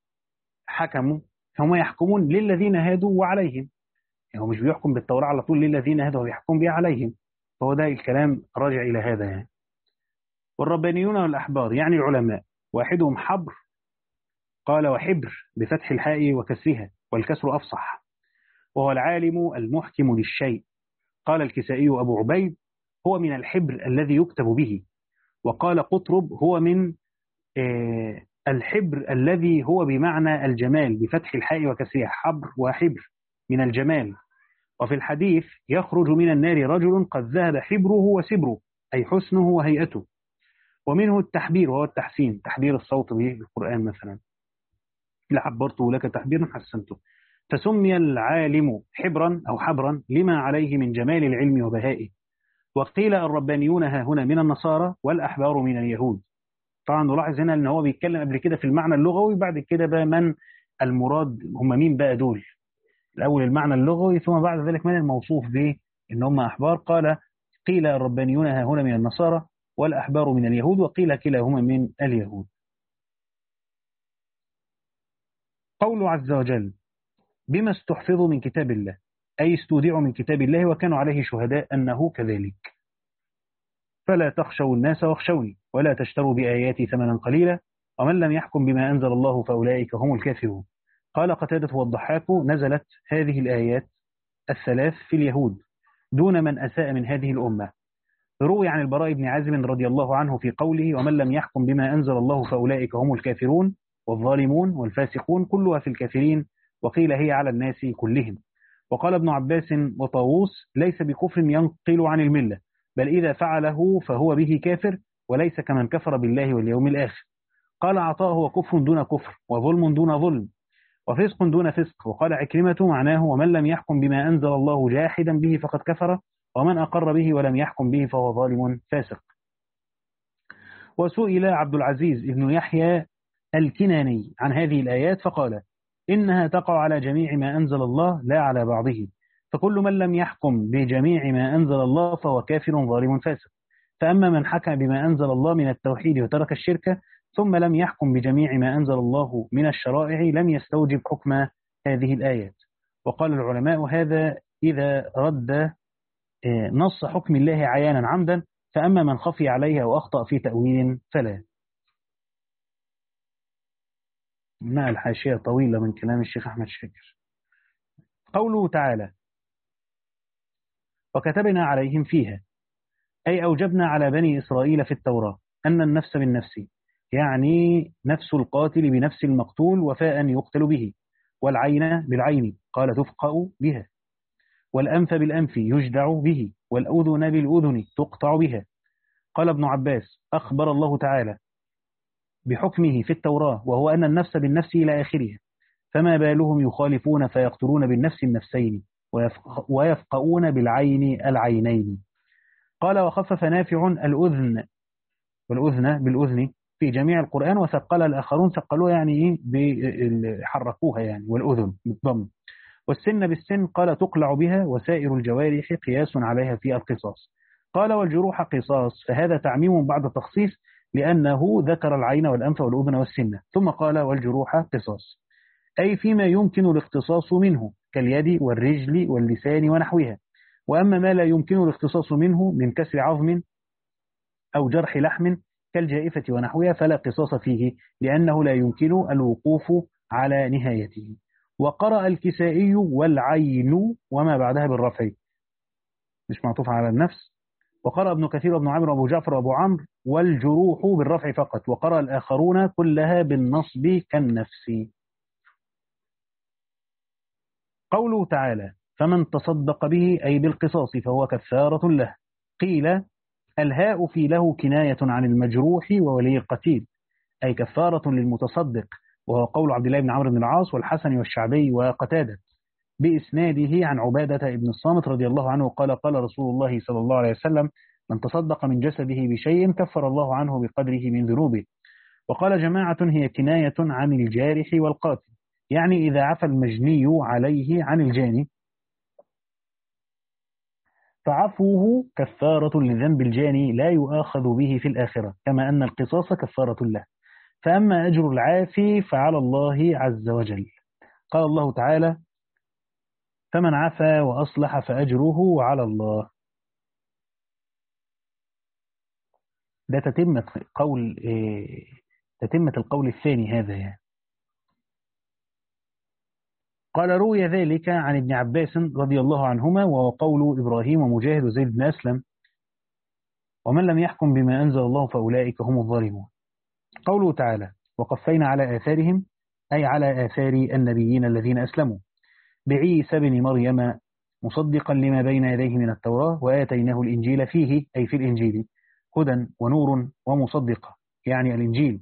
حكموا هم يحكمون للذين هادوا وعليهم، يعني هو مش بيحكم بالتوراة على طول للذين هادوا، هو بيحكم بها عليهم. فهو ده الكلام راجع إلى هذا يعني. والربانيون والأحبار يعني العلماء، واحدهم حبر، قال وحبر بفتح الحاء وكسرها والكسر أفصح، وهو العالم المحكم للشيء. قال الكسائي أبو عبيد هو من الحبر الذي يكتب به. وقال قطرب هو من آه الحبر الذي هو بمعنى الجمال بفتح الحاء وكسرها، حبر وحبر من الجمال. وفي الحديث يخرج من النار رجل قد ذهب حبره وسبره، أي حسنه وهيئته. ومنه التحبير وهو التحسين، تحبير الصوت به القرآن مثلا، لحبرته لك تحبيرا حسنته. فسمي العالم حبرا أو حبرا لما عليه من جمال العلم وبهائه. وقيل الربانيون ها هنا من النصارى والأحبار من اليهود. طبعا نلاحظ هنا ان هو بيتكلم قبل كده في المعنى اللغوي، بعد كده بقى من المراد هم مين بقى دول. الأول المعنى اللغوي ثم بعد ذلك من الموصوف به ان هم أحبار. قال قيل الربانيون ها هنا من النصارى والأحبار من اليهود، وقيل كلاهما من اليهود. قوله عز وجل بما استحفظوا من كتاب الله، أي استودعوا من كتاب الله وكانوا عليه شهداء أنه كذلك. فلا تخشوا الناس واخشوني ولا تشتروا بآياتي ثمنا قليلا ومن لم يحكم بما أنزل الله فأولئك هم الكافرون. قال قتادة والضحاك نزلت هذه الآيات الثلاث في اليهود دون من أساء من هذه الأمة. روي عن البراء بن عازب رضي الله عنه في قوله ومن لم يحكم بما أنزل الله فأولئك هم الكافرون والظالمون والفاسقون كلها في الكافرين، وقيل هي على الناس كلهم. وقال ابن عباس وطاووس ليس بكفر ينقل عن الملة، بل إذا فعله فهو به كافر وليس كمن كفر بالله واليوم الآخر. قال عطاء هو كفر دون كفر وظلم دون ظلم وفسق دون فسق. وقال عكرمة معناه ومن لم يحكم بما أنزل الله جاحدا به فقد كفر ومن أقر به ولم يحكم به فهو ظالم فاسق. وسئل عبد العزيز ابن يحيى الكناني عن هذه الآيات فقال إنها تقع على جميع ما أنزل الله لا على بعضه، فكل من لم يحكم بجميع ما أنزل الله فهو كافر ظالم فاسق. فأما من حكم بما أنزل الله من التوحيد وترك الشرك ثم لم يحكم بجميع ما أنزل الله من الشرائع لم يستوجب حكم هذه الآيات. وقال العلماء هذا إذا رد نص حكم الله عيانا عمدا، فأما من خفي عليها وأخطأ في تأويل فلا. مع الحاشية طويلة من كلام الشيخ أحمد شاكر. قوله تعالى وكتبنا عليهم فيها، أي أوجبنا على بني إسرائيل في التوراة أن النفس بالنفس، يعني نفس القاتل بنفس المقتول وفاء يقتل به، والعين بالعين قال تفقأ بها، والأنف بالأنف يجدع به، والأذن بالأذن تقطع بها. قال ابن عباس أخبر الله تعالى بحكمه في التوراة وهو أن النفس بالنفس إلى آخره، فما بالهم يخالفون فيقتلون بالنفس النفسين ويفقؤون بالعين العينين. قال وخفف نافع الأذن والأذن بالأذن في جميع القرآن، وثقل الآخرون ثقلوها يعني إيه حركوها يعني، والأذن بالضم. والسن بالسن قال تقلع بها، وسائر الجوارح قياس عليها في القصاص. قال والجروح قصاص، فهذا تعميم بعد تخصيص لأنه ذكر العين والأنف والأذن والسن، ثم قال والجروح قصاص، أي فيما يمكن الاختصاص منه كاليد والرجل واللسان ونحوها. وأما ما لا يمكن الاختصاص منه من كسر عظم أو جرح لحم كالجائفة ونحوها فلا قصاص فيه، لأنه لا يمكن الوقوف على نهايته. وقرأ الكسائي والعين وما بعدها بالرفع، مش معطوف على النفس. وقرأ ابن كثير وابن عمرو وابو جعفر وابو عمرو والجروح بالرفع فقط، وقرأ الآخرون كلها بالنصب كالنفس. قوله تعالى فمن تصدق به أي بالقصاص فهو كفارة له. قيل الهاء في له كناية عن المجروح وولي القتيل، أي كفارة للمتصدق، وهو قول عبد الله بن عمرو بن العاص والحسن والشعبي وقتادة بإسناده عن عبادة ابن الصامت رضي الله عنه قال قال رسول الله صلى الله عليه وسلم من تصدق من جسده بشيء كفر الله عنه بقدره من ذنوبه. وقال جماعة هي كناية عن الجارح والقاتل، يعني إذا عفى المجني عليه عن الجاني فعفوه كفارة لذنب الجاني لا يؤاخذ به في الآخرة، كما أن القصاص كفارة له. فأما أجر العافي فعلى الله عز وجل. قال الله تعالى: فمن عفا وأصلح فأجره على الله. ده تتمة قول إيه تتمة القول الثاني هذا يعني. قال: روي ذلك عن ابن عباس رضي الله عنهما، وهو قول إبراهيم ومجاهد وزيد بن أسلم: ومن لم يحكم بما أنزل الله فأولئك هم الظالمون. قوله تعالى: وقفينا على آثارهم، أي على آثار النبيين الذين أسلموا، بعيسى بن مريم مصدقا لما بين يديه من التوراة، وآتيناه الإنجيل فيه، أي في الإنجيل، هدى ونور ومصدقا، يعني الإنجيل،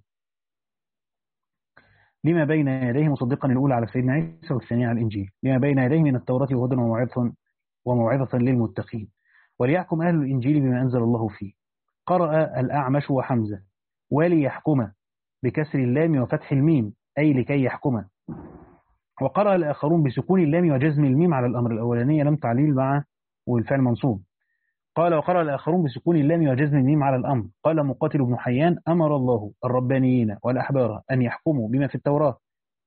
لما بين يديه، مصدقا الأولى على سيدنا عيسى والثانية على الإنجيل، لما بين يديه من التوراة وهدى وموعظة وموعظة للمتقين، وليحكم أهل الإنجيل بما أنزل الله فيه. قرأ الأعمش وحمزة: وليحكم بكسر اللام وفتح الميم، أي لكي يحكم. وقرأ الآخرون بسكون اللام وجزم الميم على الأمر الأولانية، لم تعليل مع والفعل منصوب. قال: وقرأ الآخرون بسكون اللام وجزم الميم على الأمر. قال مقاتل بن حيان: أمر الله الربانيين والأحبار أن يحكموا بما في التوراة،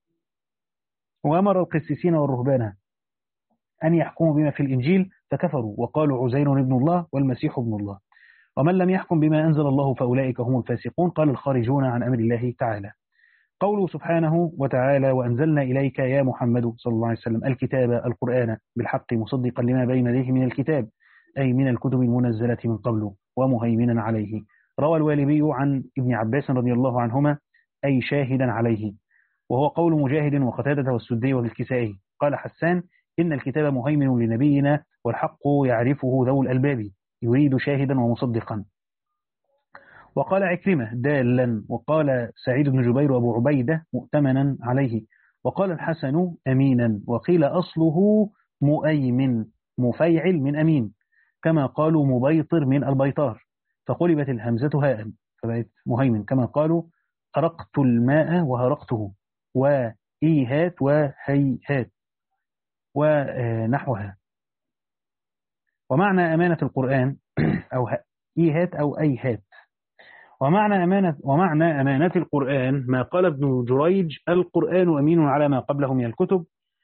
وأمر القسيسين والرهبان أن يحكموا بما في الإنجيل، فكفروا وقالوا عزير ابن الله والمسيح ابن الله، ومن لم يحكم بما أنزل الله فأولئك هم الفاسقون. قال: الخارجون عن أمر الله تعالى. قوله سبحانه وتعالى: وأنزلنا إليك يا محمد صلى الله عليه وسلم الكتاب القرآن بالحق مصدقا لما بين يديه من الكتاب، أي من الكتب المنزلة من قبل ومهيمنا عليه. روى الوالبي عن ابن عباس رضي الله عنهما: أي شاهدا عليه، وهو قول مجاهد وقتادة والسدي والكسائي. قال حسان: إن الكتاب مهيمن لنبينا، والحق يعرفه ذو الألباب، يريد شاهدا ومصدقا. وقال عكرمة: دالا. وقال سعيد بن جبير وأبو عبيدة: مؤتمنا عليه. وقال الحسن: أمينا. وقيل أصله مؤيمن، مفيعل من أمين، كما قالوا مبيطر من البيطار، فقلبت الهمزة هاء فبقت مهيمن، كما قالوا أرقت الماء وهرقته، وإيهات وهيهات ونحوها. ومعنى أمانة القرآن أو إيهات أو أيهات. ومعنى أمانة ومعنى أمانة القرآن ما قال ابن جريج: القرآن أمين على ما قبله من الكتب.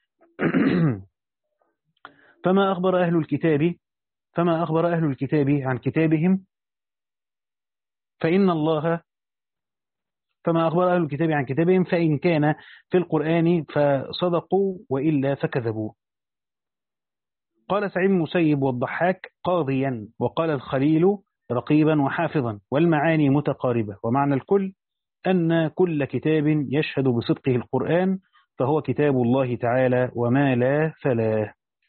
فما أخبر أهل الكتاب فما أخبر أهل الكتاب عن كتابهم فإن الله فما أخبر أهل الكتاب عن كتابهم فإن كان في القرآن فصدقوا، وإلا فكذبوا. قال سعيد بن المسيب والضحاك: قاضيا. وقال الخليل: رقيبا وحافظا. والمعاني متقاربة، ومعنى الكل أن كل كتاب يشهد بصدقه القرآن فهو كتاب الله تعالى، وما لا فلا.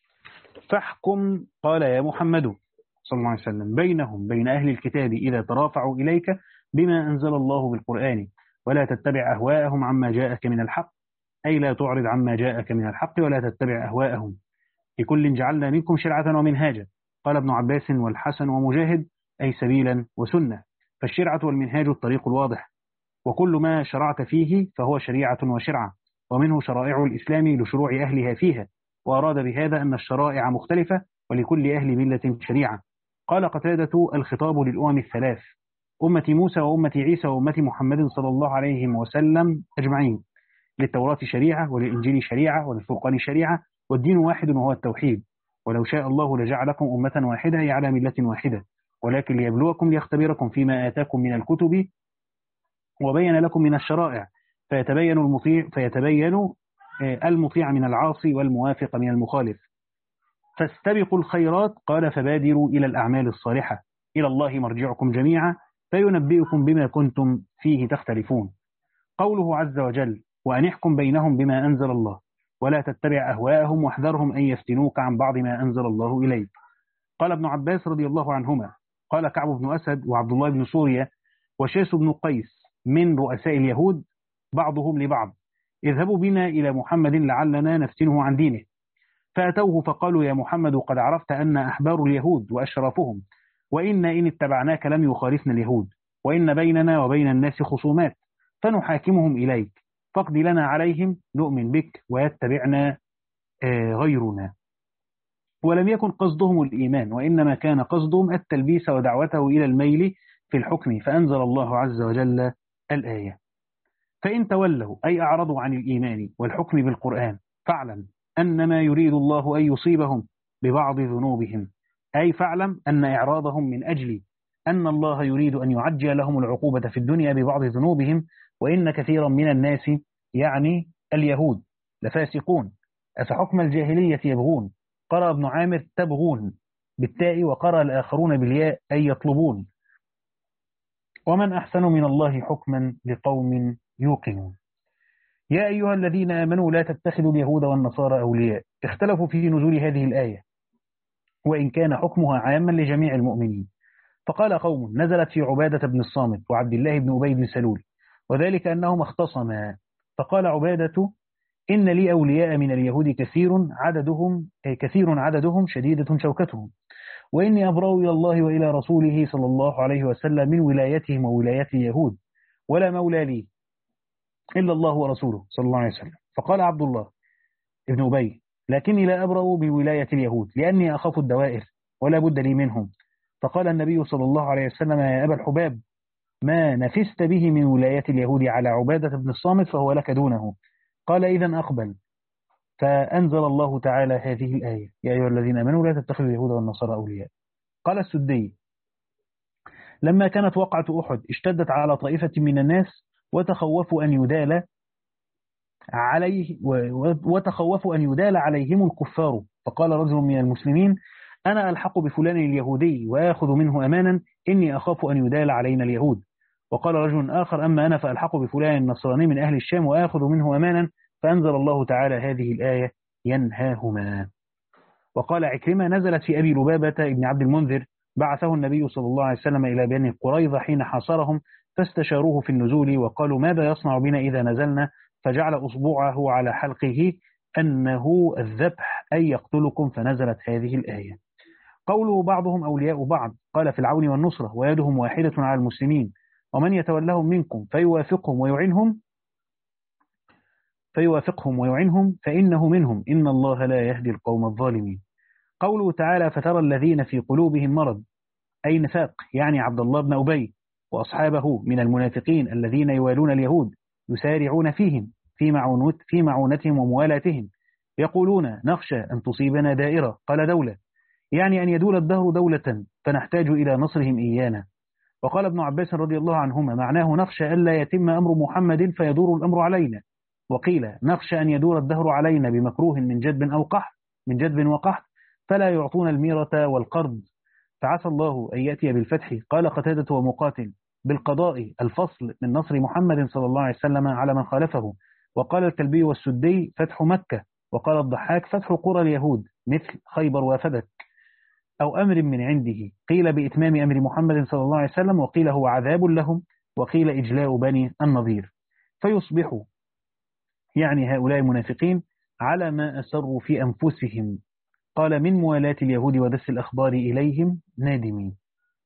فاحكم، قال يا محمد صلى الله عليه وسلم، بينهم بين أهل الكتاب إذا ترافعوا إليك بما أنزل الله بالقرآن، ولا تتبع أهواءهم عما جاءك من الحق، أي لا تعرض عما جاءك من الحق ولا تتبع أهواءهم. لكل جعلنا منكم شرعة ومنهاجا. قال ابن عباس والحسن ومجاهد: أي سبيلا وسنة. فالشرعة والمنهاج الطريق الواضح، وكل ما شرعت فيه فهو شريعة وشرعة، ومنه شرائع الإسلام لشروع أهلها فيها، وأراد بهذا أن الشرائع مختلفة ولكل أهل ملة شريعة. قال قتادة: الخطاب للأمم الثلاث، أمة موسى وأمة عيسى وأمة محمد صلى الله عليه وسلم أجمعين. للتوراة شريعة، وللإنجيل شريعة، وللفرقان شريعة، والدين واحد وهو التوحيد. ولو شاء الله لجعلكم أمة واحدة على ملة واحدة، ولكن ليبلوكم ليختبركم فيما آتاكم من الكتب وبين لكم من الشرائع، فيتبين المطيع فيتبين المطيع من العاصي والموافق من المخالف. فاستبقوا الخيرات، قال فبادروا إلى الأعمال الصالحة، إلى الله مرجعكم جميعا فينبئكم بما كنتم فيه تختلفون. قوله عز وجل: وأن يحكم بينهم بما أنزل الله ولا تتبع أهواءهم واحذرهم أن يفتنوك عن بعض ما أنزل الله إليك. قال ابن عباس رضي الله عنهما: قال كعب بن أسد وعبد الله بن سوريا وشاس بن قيس من رؤساء اليهود بعضهم لبعض: اذهبوا بنا إلى محمد لعلنا نفتنه عن دينه. فأتوه فقالوا: يا محمد، قد عرفت أن أحبار اليهود وأشرافهم، وإن إن اتبعناك لم يخالفنا اليهود، وإن بيننا وبين الناس خصومات، فنحاكمهم إليك، فاقض لنا عليهم نؤمن بك ويتبعنا غيرنا. ولم يكن قصدهم الإيمان، وإنما كان قصدهم التلبيس ودعوته إلى الميل في الحكم، فأنزل الله عز وجل الآية. فإن تولوا أي أعرضوا عن الإيمان والحكم بالقرآن فاعلم أنما يريد الله أن يصيبهم ببعض ذنوبهم، أي فاعلم أن إعراضهم من أجل أن الله يريد أن يعجل لهم العقوبة في الدنيا ببعض ذنوبهم، وإن كثيرا من الناس يعني اليهود لفاسقون أفحكم الجاهلية يبغون. قرأ ابن عامر تبغون بالتاء، وقرأ الآخرون بالياء أي يطلبون. ومن أحسن من الله حكما لقوم يوقنون. يا أيها الذين آمنوا لا تتخذوا اليهود والنصارى أولياء. اختلفوا في نزول هذه الآية، وإن كان حكمها عاما لجميع المؤمنين. فقال قوم نزلت في عبادة بن الصامت وعبد الله بن أبي بن سلول، وذلك أنهما اختصما. فقال عبادة إن لي أولياء من اليهود كثير عددهم كثير عددهم شديدة شوكتهم، وإني أبرأ إلى الله وإلى رسوله صلى الله عليه وسلم من ولايتهم وولاية اليهود، ولا مولى لي إلا الله ورسوله صلى الله عليه وسلم. فقال عبد الله ابن أبي لكني لا أبرأ بولاية اليهود لأني أخاف الدوائر ولا بد لي منهم. فقال النبي صلى الله عليه وسلم يا أبا الحباب ما نفست به من ولاية اليهود على عبادة بن الصامت فهو لك دونه. قال إذن أقبل. فأنزل الله تعالى هذه الآية يا أيها الذين آمنوا لا تتخذوا اليهود والنصارى أولياء. قال السدي لما كانت وقعة أحد اشتدت على طائفة من الناس وتخوفوا أن يدال عليه وتخوفوا أن يدال عليهم الكفار، فقال رجل من المسلمين أنا ألحق بفلان اليهودي وآخذ منه أمانا إني أخاف أن يدال علينا اليهود. وقال رجل آخر أما أنا فألحق بفلان النصراني من أهل الشام وآخذ منه أمانا. فأنزل الله تعالى هذه الآية ينهاهما. وقال عكرمة نزلت في أبي لبابة ابن عبد المنذر بعثه النبي صلى الله عليه وسلم إلى بني قريظة حين حاصرهم، فاستشاروه في النزول وقالوا ماذا يصنع بنا إذا نزلنا، فجعل أصبعه على حلقه أنه الذبح أي يقتلكم، فنزلت هذه الآية. قوله بعضهم أولياء بعض قال في العون والنصرة ويدهم واحدة على المسلمين، ومن يتولهم منكم فيوافقهم ويعنهم فيوافقهم ويعنهم فإنه منهم إن الله لا يهدي القوم الظالمين. قوله تعالى فترى الذين في قلوبهم مرض أي نفاق يعني عبد الله بن أبي وأصحابه من المنافقين الذين يوالون اليهود يسارعون فيهم في معونت في معونتهم وموالاتهم، يقولون نخشى أن تصيبنا دائرة قال دولة يعني أن يدول الدهر دولة فنحتاج إلى نصرهم إيانا. وقال ابن عباس رضي الله عنهما معناه نخشى ألا يتم أمر محمد فيدور الأمر علينا. وقيل نخشى أن يدور الدهر علينا بمكروه من جدب أو قحط من جدب وقحط فلا يعطون الميرة والقرض، فعسى الله أن يأتي بالفتح. قال قتادة ومقاتل بالقضاء الفصل من نصر محمد صلى الله عليه وسلم على من خالفه. وقال الكلبي والسدي فتح مكة. وقال الضحاك فتح قرى اليهود مثل خيبر وفدك أو أمر من عنده، قيل بإتمام أمر محمد صلى الله عليه وسلم، وقيل هو عذاب لهم، وقيل إجلاء بني النضير. فيصبحوا يعني هؤلاء المنافقين على ما أسروا في أنفسهم، قال من موالاة اليهود ودس الأخبار إليهم نادمين.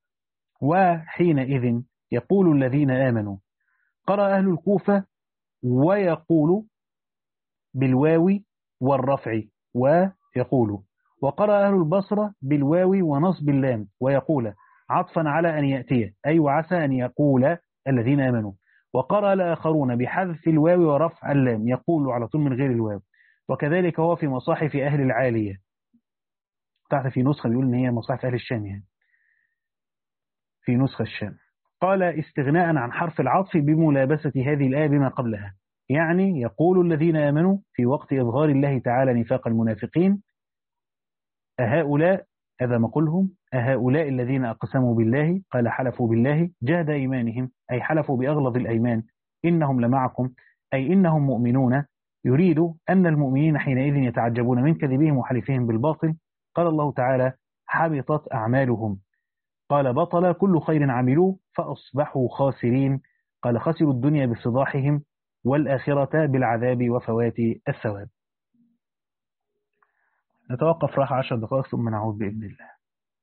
وحينئذ يقول الذين آمنوا. قرأ أهل الكوفة ويقول بالواو والرفع ويقول، وقرأ أهل البصرة بالواو ونصب اللام ويقول عطفا على أن يأتي أي وعسى أن يقول الذين آمنوا. وقرأ الآخرون بحذف الواو ورفع اللام يقول على طول من غير الواو. وكذلك هو في مصاحف أهل العالية، تحت في نسخة بيقول إن هي مصاحف أهل الشام يعني في نسخة الشام. قال استغناء عن حرف العطف بملابسة هذه الآية بما قبلها، يعني يقول الذين آمنوا في وقت إظهار الله تعالى نفاق المنافقين أهؤلاء هذا مقولهم أهؤلاء الذين أقسموا بالله قال حلفوا بالله جهد إيمانهم أي حلفوا بأغلظ الأيمان إنهم لمعكم أي إنهم مؤمنون، يريد أن المؤمنين حينئذ يتعجبون من كذبهم وحلفهم بالباطل. قال الله تعالى حبطت أعمالهم. قال بطل كل خير عملوه فأصبحوا خاسرين. قال خسروا الدنيا بفضاحهم والآخرة بالعذاب وفوات الثواب. نتوقف راحة عشر دقائق ثم نعود بإذن الله.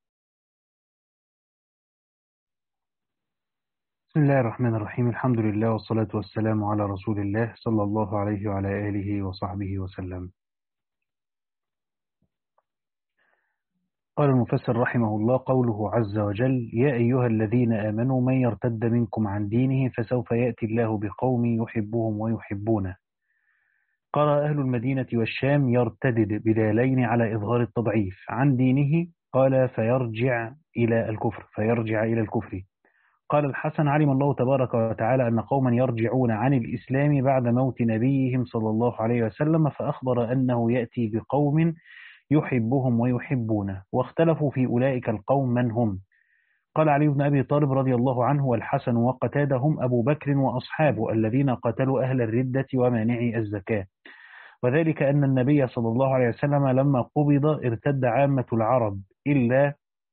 بسم الله الرحمن الرحيم. الحمد لله والصلاة والسلام على رسول الله صلى الله عليه وعلى آله وصحبه وسلم. قال المفسر رحمه الله: قوله عز وجل: يا أيها الذين آمنوا من يرتد منكم عن دينه فسوف يأتي الله بقوم يحبهم ويحبونه. قرأ أهل المدينة والشام يرتدد بدالين على إظهار التضعيف عن دينه، قال فيرجع إلى الكفر فيرجع إلى الكفر. قال الحسن: علم الله تبارك وتعالى أن قوما يرجعون عن الإسلام بعد موت نبيهم صلى الله عليه وسلم، فأخبر أنه يأتي بقوم يحبهم ويحبونه، واختلفوا في أولئك القوم من هم. قال علي بن أبي طالب رضي الله عنه والحسن وقتادة: هم أبو بكر وأصحابه الذين قتلوا أهل الردة ومانعي الزكاة، وذلك أن النبي صلى الله عليه وسلم لما قبض ارتد عامة العرب إلا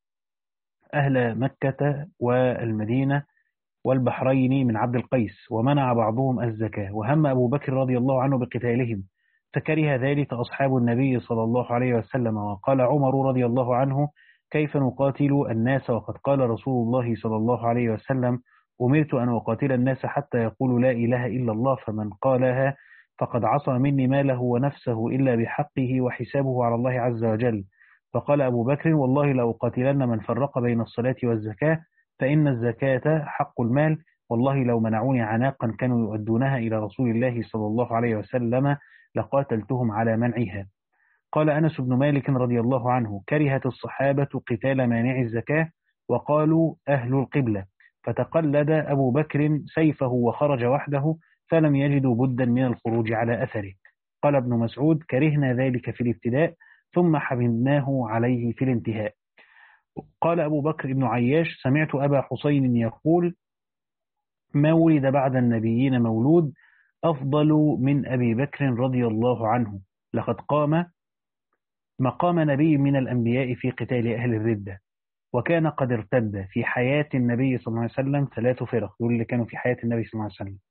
أهل مكة والمدينة والبحرين من عبد القيس، ومنع بعضهم الزكاة، وهم أبو بكر رضي الله عنه بقتالهم، فكره ذلك أصحاب النبي صلى الله عليه وسلم. وقال عمر رضي الله عنه: كيف نقاتل الناس وقد قال رسول الله صلى الله عليه وسلم: أمرت أن أقاتل الناس حتى يقولوا لا إله إلا الله، فمن قالها فقد عصى مني ماله ونفسه إلا بحقه وحسابه على الله عز وجل. فقال أبو بكر: والله لأقاتلن من فرق بين الصلاة والزكاة، فإن الزكاة حق المال، والله لو منعوني عناقا كانوا يؤدونها إلى رسول الله صلى الله عليه وسلم لقاتلتهم على منعها. قال أنس بن مالك رضي الله عنه: كرهت الصحابة قتال مانع الزكاة وقالوا أهل القبلة، فتقلد أبو بكر سيفه وخرج وحده، فلم يجدوا بدا من الخروج على أثره. قال ابن مسعود: كرهنا ذلك في الابتداء ثم حملناه عليه في الانتهاء. قال أبو بكر بن عياش: سمعت أبا حسين يقول: ما ولد بعد النبيين مولود أفضل من أبي بكر رضي الله عنه، لقد قام مقام نبي من الأنبياء في قتال أهل الردة، وكان قد ارتد في حياة النبي صلى الله عليه وسلم ثلاث فرق، دول اللي كانوا في حياة النبي صلى الله عليه وسلم.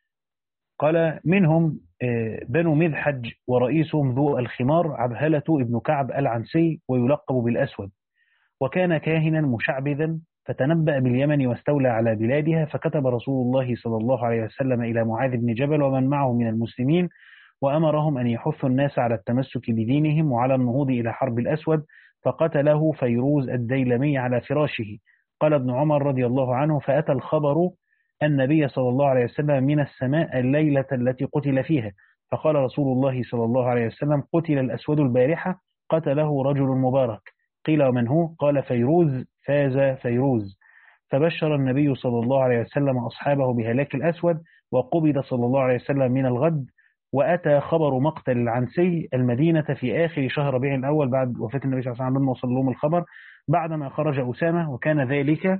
قال منهم بنو مذحج، ورئيسهم ذو الخمار عبهلة ابن كعب العنسي ويلقب بالأسود، وكان كاهنا مشعبذا، فتنبأ باليمن واستولى على بلادها، فكتب رسول الله صلى الله عليه وسلم إلى معاذ بن جبل ومن معه من المسلمين، وأمرهم أن يحثوا الناس على التمسك بدينهم وعلى النهوض إلى حرب الأسود، فقتله فيروز الديلمي على فراشه. قال ابن عمر رضي الله عنه: فأتى الخبر النبي صلى الله عليه وسلم من السماء الليلة التي قتل فيها، فقال رسول الله صلى الله عليه وسلم: قتل الأسود البارحة، قتله رجل مبارك. قيل: ومن هو؟ قال: فيروز، فاز فيروز. فبشر النبي صلى الله عليه وسلم أصحابه بهلاك الأسود، وقبض صلى الله عليه وسلم من الغد. وأتى خبر مقتل العنسي المدينة في آخر شهر ربيع الأول بعد وفاة النبي صلى الله عليه وسلم، لما وصل لهم الخبر بعدما خرج أسامة، وكان ذلك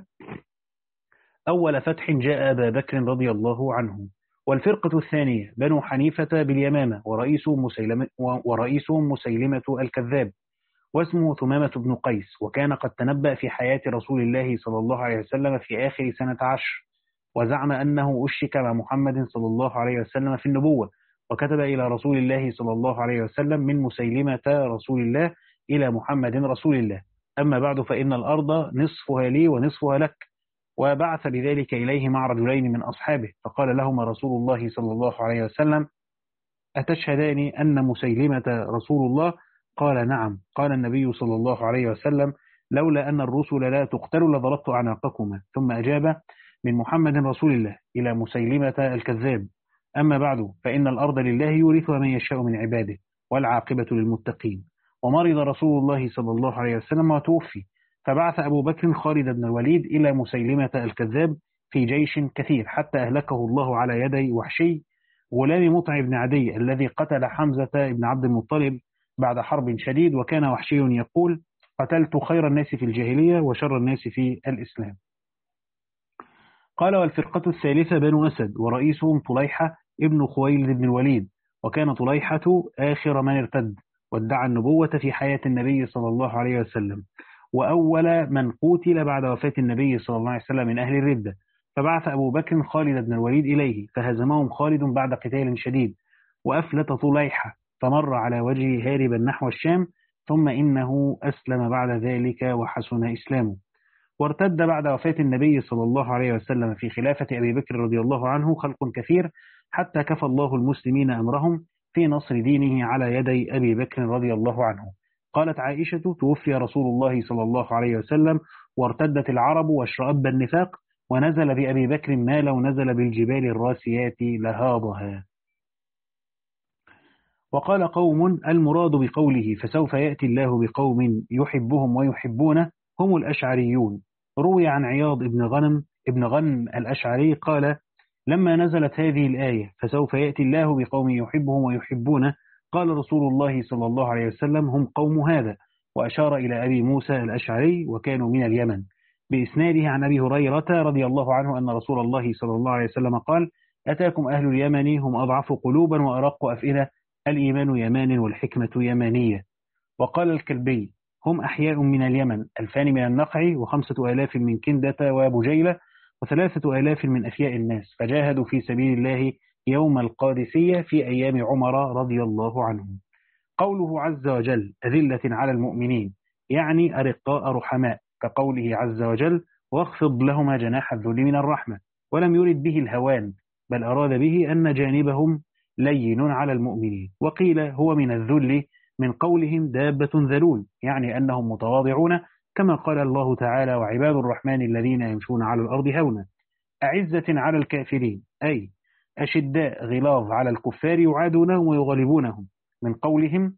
أول فتح جاء أبا بكر رضي الله عنه. والفرقة الثانية بنو حنيفة باليمامة، ورئيسهم مسيلمة, ورئيسهم مسيلمة الكذاب، واسمه ثمامة بن قيس، وكان قد تنبأ في حياة رسول الله صلى الله عليه وسلم في آخر سنة عشر، وزعم أنه أشرك مع محمد صلى الله عليه وسلم في النبوة، وكتب إلى رسول الله صلى الله عليه وسلم: من مسيلمة رسول الله إلى محمد رسول الله، أما بعد فإن الأرض نصفها لي ونصفها لك. وبعث بذلك إليه مع رجلين من أصحابه، فقال لهما رسول الله صلى الله عليه وسلم: أتشهدان أن مسيلمة رسول الله؟ قال: نعم. قال النبي صلى الله عليه وسلم: لولا أن الرسل لا تقتل لضربت أعناقكما. ثم أجاب: من محمد رسول الله إلى مسيلمة الكذاب، أما بعد فإن الأرض لله يورثها من يشاء من عباده، والعاقبة للمتقين. ومرض رسول الله صلى الله عليه وسلم وتوفي، فبعث أبو بكر خالد بن الوليد إلى مسيلمة الكذاب في جيش كثير، حتى أهلكه الله على يدي وحشي غلام مطع بن عدي الذي قتل حمزة بن عبد المطلب بعد حرب شديد. وكان وحشي يقول: قتلت خير الناس في الجاهلية وشر الناس في الإسلام. قال: والفرقة الثالثة بنو أسد، ورئيسهم طليحة ابن خويلد بن الوليد، وكان طليحة آخر من ارتد، وادعى النبوة في حياة النبي صلى الله عليه وسلم، وأول من قتل بعد وفاة النبي صلى الله عليه وسلم من أهل الردة. فبعث أبو بكر خالد بن الوليد إليه، فهزمهم خالد بعد قتال شديد، وأفلت طليحة، فمر على وجهه هاربا نحو الشام، ثم إنه أسلم بعد ذلك وحسن إسلامه. وارتد بعد وفاة النبي صلى الله عليه وسلم في خلافة أبي بكر رضي الله عنه خلق كثير، حتى كفى الله المسلمين أمرهم في نصر دينه على يدي أبي بكر رضي الله عنه. قالت عائشة: توفي رسول الله صلى الله عليه وسلم وارتدت العرب واشرأب النفاق، ونزل بأبي بكر ما لو نزل بالجبال الراسيات لهاضها. وقال قوم: المراد بقوله فسوف يأتي الله بقوم يحبهم ويحبونه هم الأشعريون. روي عن عياض بن غنم ابن غنم الأشعري قال: لما نزلت هذه الآية فسوف يأتي الله بقوم يحبهم ويحبونه، قال رسول الله صلى الله عليه وسلم: هم قوم هذا، وأشار إلى أبي موسى الأشعري وكانوا من اليمن، بإسناده عن أبي هريرة رضي الله عنه أن رسول الله صلى الله عليه وسلم قال: أتاكم أهل اليمن هم أضعف قلوبا وأرق أفئدة، الإيمان يمان والحكمة يمانية. وقال الكلبي: هم أحياء من اليمن، ألفان من النقع، وخمسة آلاف من كندة وبجيلة، وثلاثة آلاف من أفياء الناس، فجاهدوا في سبيل الله يوم القادسية في أيام عمر رضي الله عنه. قوله عز وجل: أذلة على المؤمنين، يعني أرقاء رحماء، كقوله عز وجل: واخفض لهما جناح الذل من الرحمة، ولم يرد به الهوان، بل أراد به أن جانبهم لين على المؤمنين. وقيل هو من الذل من قولهم دابة ذلول، يعني أنهم متواضعون، كما قال الله تعالى: وعباد الرحمن الذين يمشون على الأرض هونا. أعزة على الكافرين، أي أشداء غلاظ على الكفار يعادونهم ويغلبونهم، من قولهم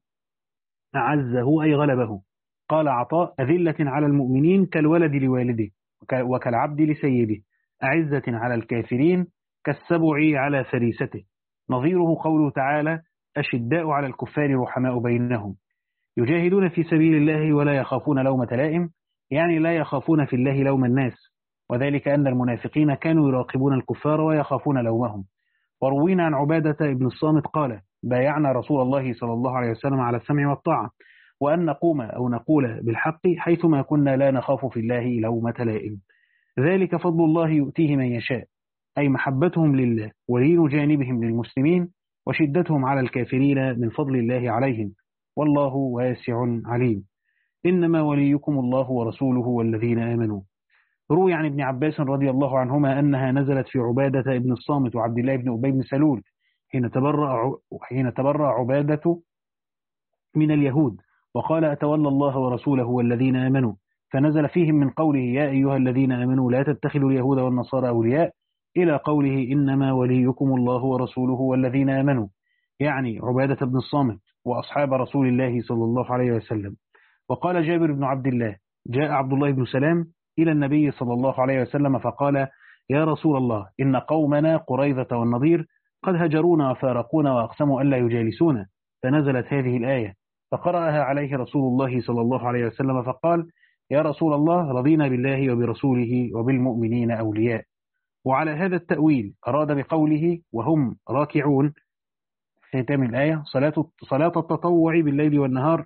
أعزه أي غلبه. قال عطاء: أذلة على المؤمنين كالولد لوالده وكالعبد لسيده، أعزة على الكافرين كالسبع على فريسته. نظيره قوله تعالى: أشداء على الكفار رحماء بينهم، يجاهدون في سبيل الله ولا يخافون لومة لائم، يعني لا يخافون في الله لوم الناس، وذلك أن المنافقين كانوا يراقبون الكفار ويخافون لومهم. وروينا عن عبادة بن الصامت قال: بايعنا رسول الله صلى الله عليه وسلم على السمع والطاعة، وأن نقوم أو نقول بالحق حيثما كنا لا نخاف في الله لومة لائم، ذلك فضل الله يؤتيه من يشاء، أي محبتهم لله ولين جانبهم للمسلمين وشدتهم على الكافرين من فضل الله عليهم، والله واسع عليم. إنما وليكم الله ورسوله والذين آمنوا. روي عن ابن عباس رضي الله عنهما أنها نزلت في عبادة ابن الصامت وعبد الله بن أبي بن سلول حين تبرأ حين تبرأ عبادة من اليهود، وقال: أتولى الله ورسوله والذين آمنوا، فنزل فيهم من قوله: يا أيها الذين آمنوا لا تتخذوا اليهود والنصارى أولياء، إلى قوله: إنما وليكم الله ورسوله والذين آمنوا، يعني عبادة بن الصامت وأصحاب رسول الله صلى الله عليه وسلم. وقال جابر بن عبد الله: جاء عبد الله بن سلام إلى النبي صلى الله عليه وسلم فقال: يا رسول الله، إن قومنا قريظة والنضير قد هجرونا وفارقونا وأقسموا ألا يجالسونا، فنزلت هذه الآية، فقرأها عليه رسول الله صلى الله عليه وسلم فقال: يا رسول الله، رضينا بالله وبرسوله وبالمؤمنين أولياء. وعلى هذا التأويل أراد بقوله وهم راكعون في ختام الآية صلاة صلاة التطوع بالليل والنهار،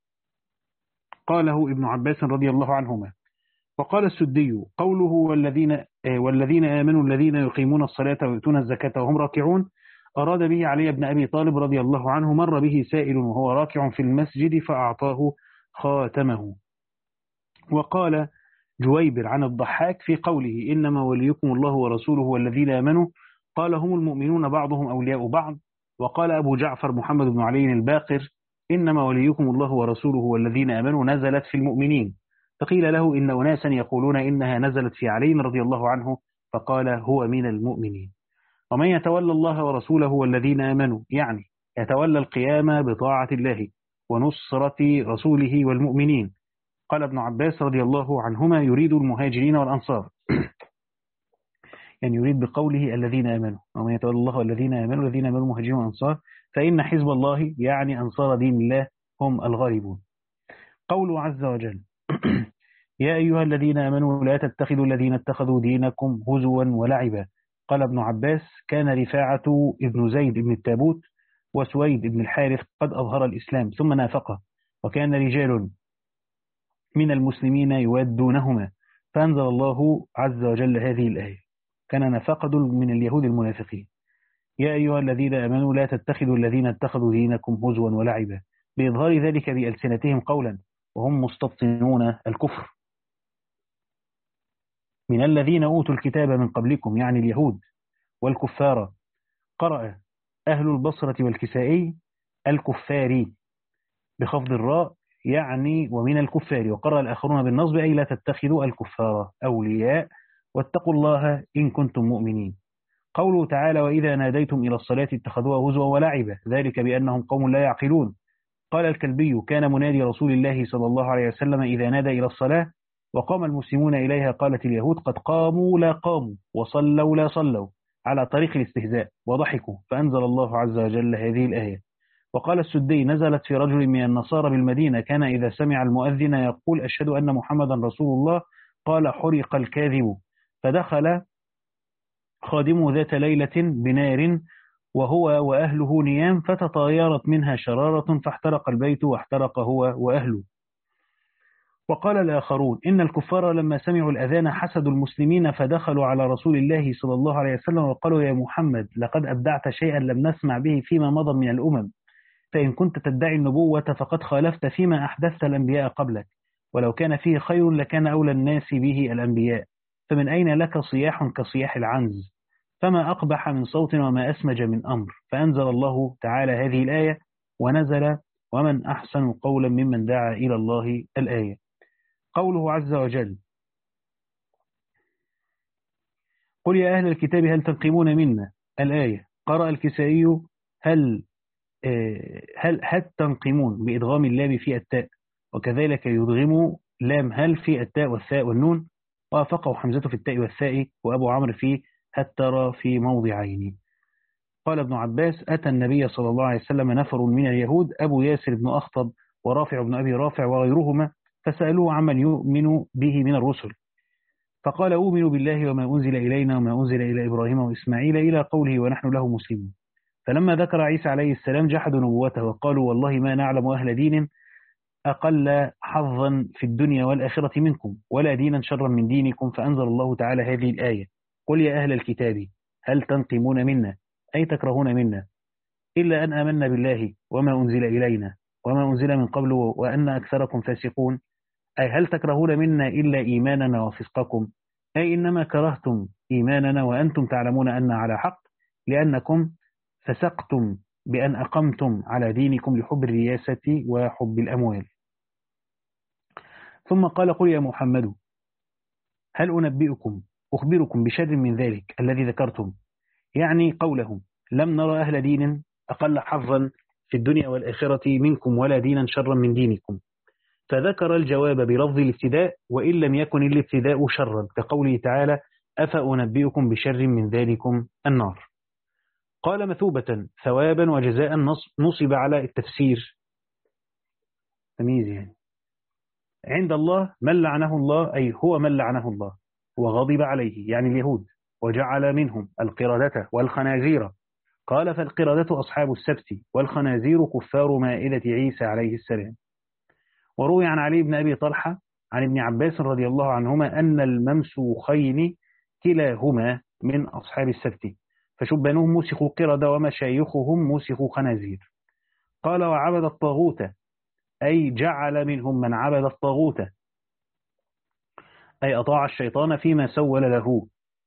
قاله ابن عباس رضي الله عنهما. وقال السدي: قوله والذين والذين آمنوا الذين يقيمون الصلاة ويؤتون الزكاة وهم راكعون، أراد به علي بن أبي طالب رضي الله عنه، مر به سائل وهو راكع في المسجد فأعطاه خاتمه. وقال جويبر عن الضحاك في قوله: إنما وليكم الله ورسوله والذين آمنوا، قال: هم المؤمنون بعضهم أولياء بعض. وقال أبو جعفر محمد بن علي الباقر: إنما وليكم الله ورسوله والذين آمنوا نزلت في المؤمنين، فقيل له: إن أناسا يقولون إنها نزلت في علي رضي الله عنه، فقال: هو من المؤمنين. ومن يتولى الله ورسوله والذين آمنوا، يعني يتولى القيام بطاعة الله ونصرة رسوله والمؤمنين. قال ابن عباس رضي الله عنهما: يريد المهاجرين والأنصار، يعني يريد بقوله الذين آمنوا، ومن يتولى الله والذين آمنوا الذين آمنوا المهاجرين والأنصار، فإن حزب الله يعني أنصار دين الله هم الغالبون. قوله عز وجل: يا أيها الذين آمنوا لا تتخذوا الذين اتخذوا دينكم هزوا ولعبا. قال ابن عباس: كان رفاعة ابن زيد بن التابوت وسويد بن الحارث قد أظهر الإسلام ثم نافقه، وكان رجال من المسلمين يودونهما، فأنزل الله عز وجل هذه الآية: كان نفقد من اليهود المنافقين. يا أيها الذين آمنوا لا تتخذوا الذين اتخذوا دينكم هزوا ولعبا، بإظهار ذلك بألسنتهم قولا وهم مستبطنون الكفر، من الذين أوتوا الكتاب من قبلكم، يعني اليهود والكفار. قرأ أهل البصرة والكسائي الكفاري بخفض الراء، يعني ومن الكفار. وقرأ الآخرون بالنصب أي لا تتخذوا الكفار أولياء واتقوا الله إن كنتم مؤمنين. قوله تعالى وإذا ناديتم إلى الصلاة اتخذوها هزوا ولعبا ذلك بأنهم قوم لا يعقلون. قال الكلبي كان منادي رسول الله صلى الله عليه وسلم إذا نادى إلى الصلاة وقام المسلمون إليها قالت اليهود قد قاموا لا قاموا وصلوا لا صلوا على طريق الاستهزاء وضحكوا فأنزل الله عز وجل هذه الآية. وقال السدي نزلت في رجل من النصارى بالمدينة كان إذا سمع المؤذن يقول أشهد أن محمدا رسول الله قال حرق الكاذب فدخل خادمه ذات ليلة بنار وهو وأهله نيام فتطايرت منها شرارة فاحترق البيت واحترق هو وأهله. وقال الآخرون إن الكفار لما سمعوا الأذان حسدوا المسلمين فدخلوا على رسول الله صلى الله عليه وسلم وقالوا يا محمد لقد أبدعت شيئا لم نسمع به فيما مضى من الأمم فإن كنت تدعي النبوة فقد خالفت فيما أحدثت الأنبياء قبلك ولو كان فيه خير لكان أولى الناس به الأنبياء فمن أين لك صياح كصياح العنز فما أقبح من صوت وما أسمج من أمر. فأنزل الله تعالى هذه الآية ونزل ومن أحسن قولا ممن دعا إلى الله الآية. قوله عز وجل قل يا أهل الكتاب هل تنقمون منا الآية. قرأ الكسائي هل هل هل تنقمون بإدغام اللام في التاء وكذلك يدغم لام هل في التاء والثاء والنون وافقه حمزة في التاء والثاء وأبو عمرو في هتر في موضعين. قال ابن عباس أتى النبي صلى الله عليه وسلم نفر من اليهود أبو ياسر بن أخطب ورافع بن أبي رافع وغيرهما فسألوه عمن يؤمن به من الرسل فقال أؤمن بالله وما أنزل إلينا وما أنزل إلى إبراهيم وإسماعيل إلى قوله ونحن له مسلمون. فلما ذكر عيسى عليه السلام جحدوا نبوته وقالوا والله ما نعلم أهل دين أقل حظا في الدنيا والآخرة منكم ولا دينا شرا من دينكم. فأنزل الله تعالى هذه الآية قل يا أهل الكتاب هل تنقمون منا أي تكرهون منا إلا أن آمنا بالله وما أنزل إلينا وما أنزل من قبل وأن أكثركم فاسقون أي هل تكرهون منا إلا إيماننا وفسقكم أي إنما كرهتم إيماننا وأنتم تعلمون أن على حق لأنكم فسقتم بأن أقمتم على دينكم لحب الرياسة وحب الأموال. ثم قال قل يا محمد هل أنبئكم أخبركم بشر من ذلك الذي ذكرتم يعني قولهم لم نرى أهل دين أقل حظا في الدنيا والآخرة منكم ولا دينا شرا من دينكم. فذكر الجواب بلفظ الابتداء وإن لم يكن الابتداء شرا كقوله تعالى أفأنبئكم بشر من ذلكم النار. قال مثوبة ثوابا وجزاء نصب على التفسير تمييز يعني عند الله من لعنه الله أي هو من لعنه الله وغضب عليه يعني اليهود وجعل منهم القردة والخنازير. قال فالقردة أصحاب السبت والخنازير كفار مائدة عيسى عليه السلام. وروي عن علي بن أبي طلحة عن ابن عباس رضي الله عنهما أن الممسوخين كلاهما من أصحاب السبت فشبانهم موسخوا قردة ومشايخهم موسخوا خنازير. قال وعبد الطاغوت أي جعل منهم من عبد الطاغوت أي أطاع الشيطان فيما سول له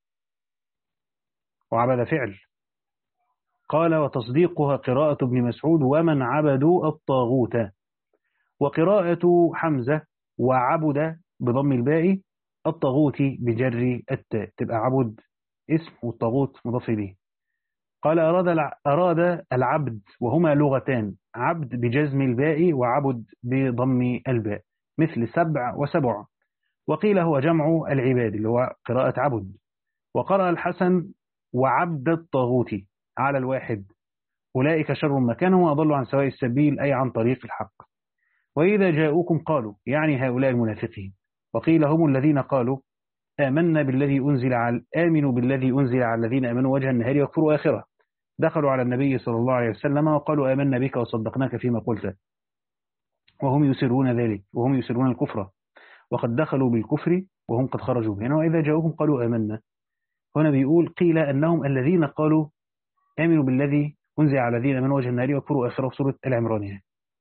وعبد فعل. قال وتصديقها قراءة ابن مسعود ومن عبدوا الطاغوت. وقراءة حمزة وعبد بضم الباء الطاغوت بجر التاء تبقى عبد اسم والطاغوت مضاف إليه. قال أراد أراد العبد وهما لغتان عبد بجزم الباء وعبد بضم الباء مثل سبع وسبع. وقيل هو جمع العباد اللي هو قراءة عبد. وقرأ الحسن وعبد الطاغوت على الواحد أولئك شر مكانا وأضلوا عن سواء السبيل أي عن طريق الحق. وإذا جاءوكم قالوا يعني هؤلاء المنافقين. وقيل هم الذين قالوا آمنا بالذي أنزل على آمنوا بالذي أنزل على الذين آمنوا وجه النهار وكفروا آخرة. دخلوا على النبي صلى الله عليه وسلم وقالوا آمنا بك وصدقناك فيما قلت وهم يسرون ذلك وهم يسرون الكفر وقد دخلوا بالكفر وهم قد خرجوا منه. وإذا جاءوكم قالوا آمنا هنا بيقول قيل أنهم الذين قالوا آمنوا بالذي أنزل على الذين آمنوا وجه النهار وكفروا آخرة في سورة العمران.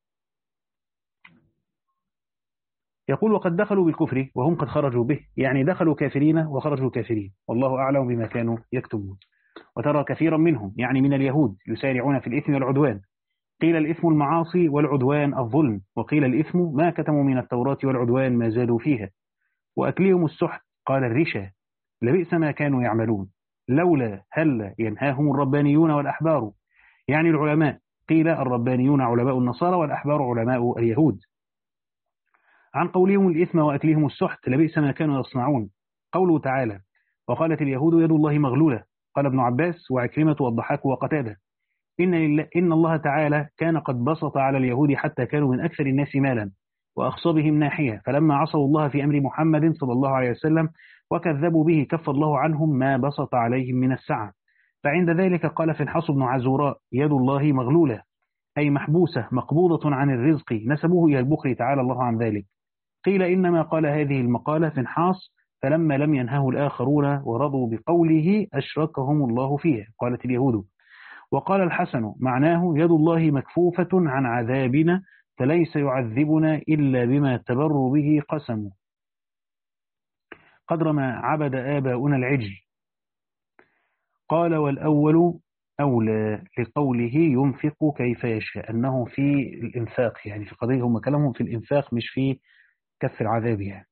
يقول وقد دخلوا بالكفر وهم قد خرجوا به يعني دخلوا كافرين وخرجوا كافرين والله أعلم بما كانوا يكتمون. وترى كثيرا منهم يعني من اليهود يسارعون في الإثم والعدوان قيل الإثم المعاصي والعدوان الظلم، وقيل الإثم ما كتموا من التوراة والعدوان ما زادوا فيها، وأكلهم السحت قال الرشا لبئس ما كانوا يعملون، لولا هل ينهاهم الربانيون والأحبار، يعني العلماء. قيل الربانيون علماء النصارى والأحبار علماء اليهود، عن قولهم الإثم وأكلهم السحت لبئس ما كانوا يصنعون. قوله تعالى وقالت اليهود يد الله مغلولة، قال ابن عباس وعكرمة والضحاك وقتادة إن, إن الله تعالى كان قد بسط على اليهود حتى كانوا من أكثر الناس مالا وأخصبهم ناحية، فلما عصوا الله في أمر محمد صلى الله عليه وسلم وكذبوا به كف الله عنهم ما بسط عليهم من السعة، فعند ذلك قال فنحاس بن عزوراء يد الله مغلولة أي محبوسة مقبوضة عن الرزق، نسبوه إلى البخل تعالى الله عن ذلك. قيل إنما قال هذه المقالة فنحاس فلما لم ينهه الآخرون ورضوا بقوله أشركهم الله فيه، قالت اليهود. وقال الحسن معناه يد الله مكفوفة عن عذابنا فليس يعذبنا إلا بما تبر به قسم، قدر ما عبد آباؤنا العجل. قال والأول أولى لقوله ينفق كيف يشاء، أنه في الإنفاق، يعني في قضية هم كلامهم في الإنفاق مش في كف العذاب يعني.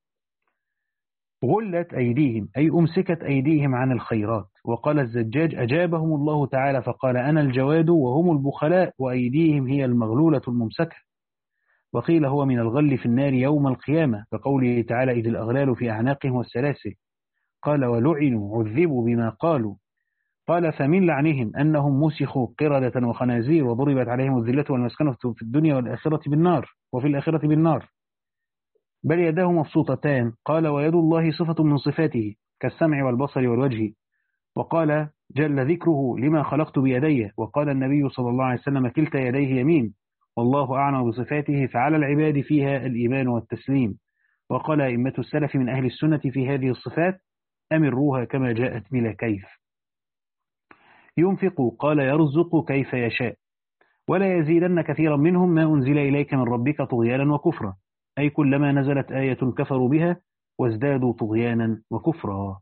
غلت أيديهم أي أمسكت أيديهم عن الخيرات. وقال الزجاج أجابهم الله تعالى فقال أنا الجواد وهم البخلاء وأيديهم هي المغلولة الممسكة. وقيل هو من الغل في النار يوم القيامة كقوله تعالى إذ الأغلال في أعناقهم والسلاسل. قال ولعنوا عذبوا بما قالوا. قال فمن لعنهم أنهم مسخوا قردة وخنازير وضربت عليهم الذلة والمسكنة في الدنيا والآخرة بالنار وفي الآخرة بالنار، بل يداه مبسوطتان. قال ويد الله صفة من صفاته كالسمع والبصر والوجه. وقال جل ذكره لما خلقت بيدي. وقال النبي صلى الله عليه وسلم كلتا يديه يمين، والله أعلم بصفاته فعلى العباد فيها الإيمان والتسليم. وقال أئمة السلف من أهل السنة في هذه الصفات أمروها كما جاءت بلا كيف. ينفق قال يرزق كيف يشاء، ولا يزيدن كثيرا منهم ما أنزل إليك من ربك طغيانا وكفرا، أي كلما نزلت آية كفروا بها وازدادوا طغيانا وكفرا.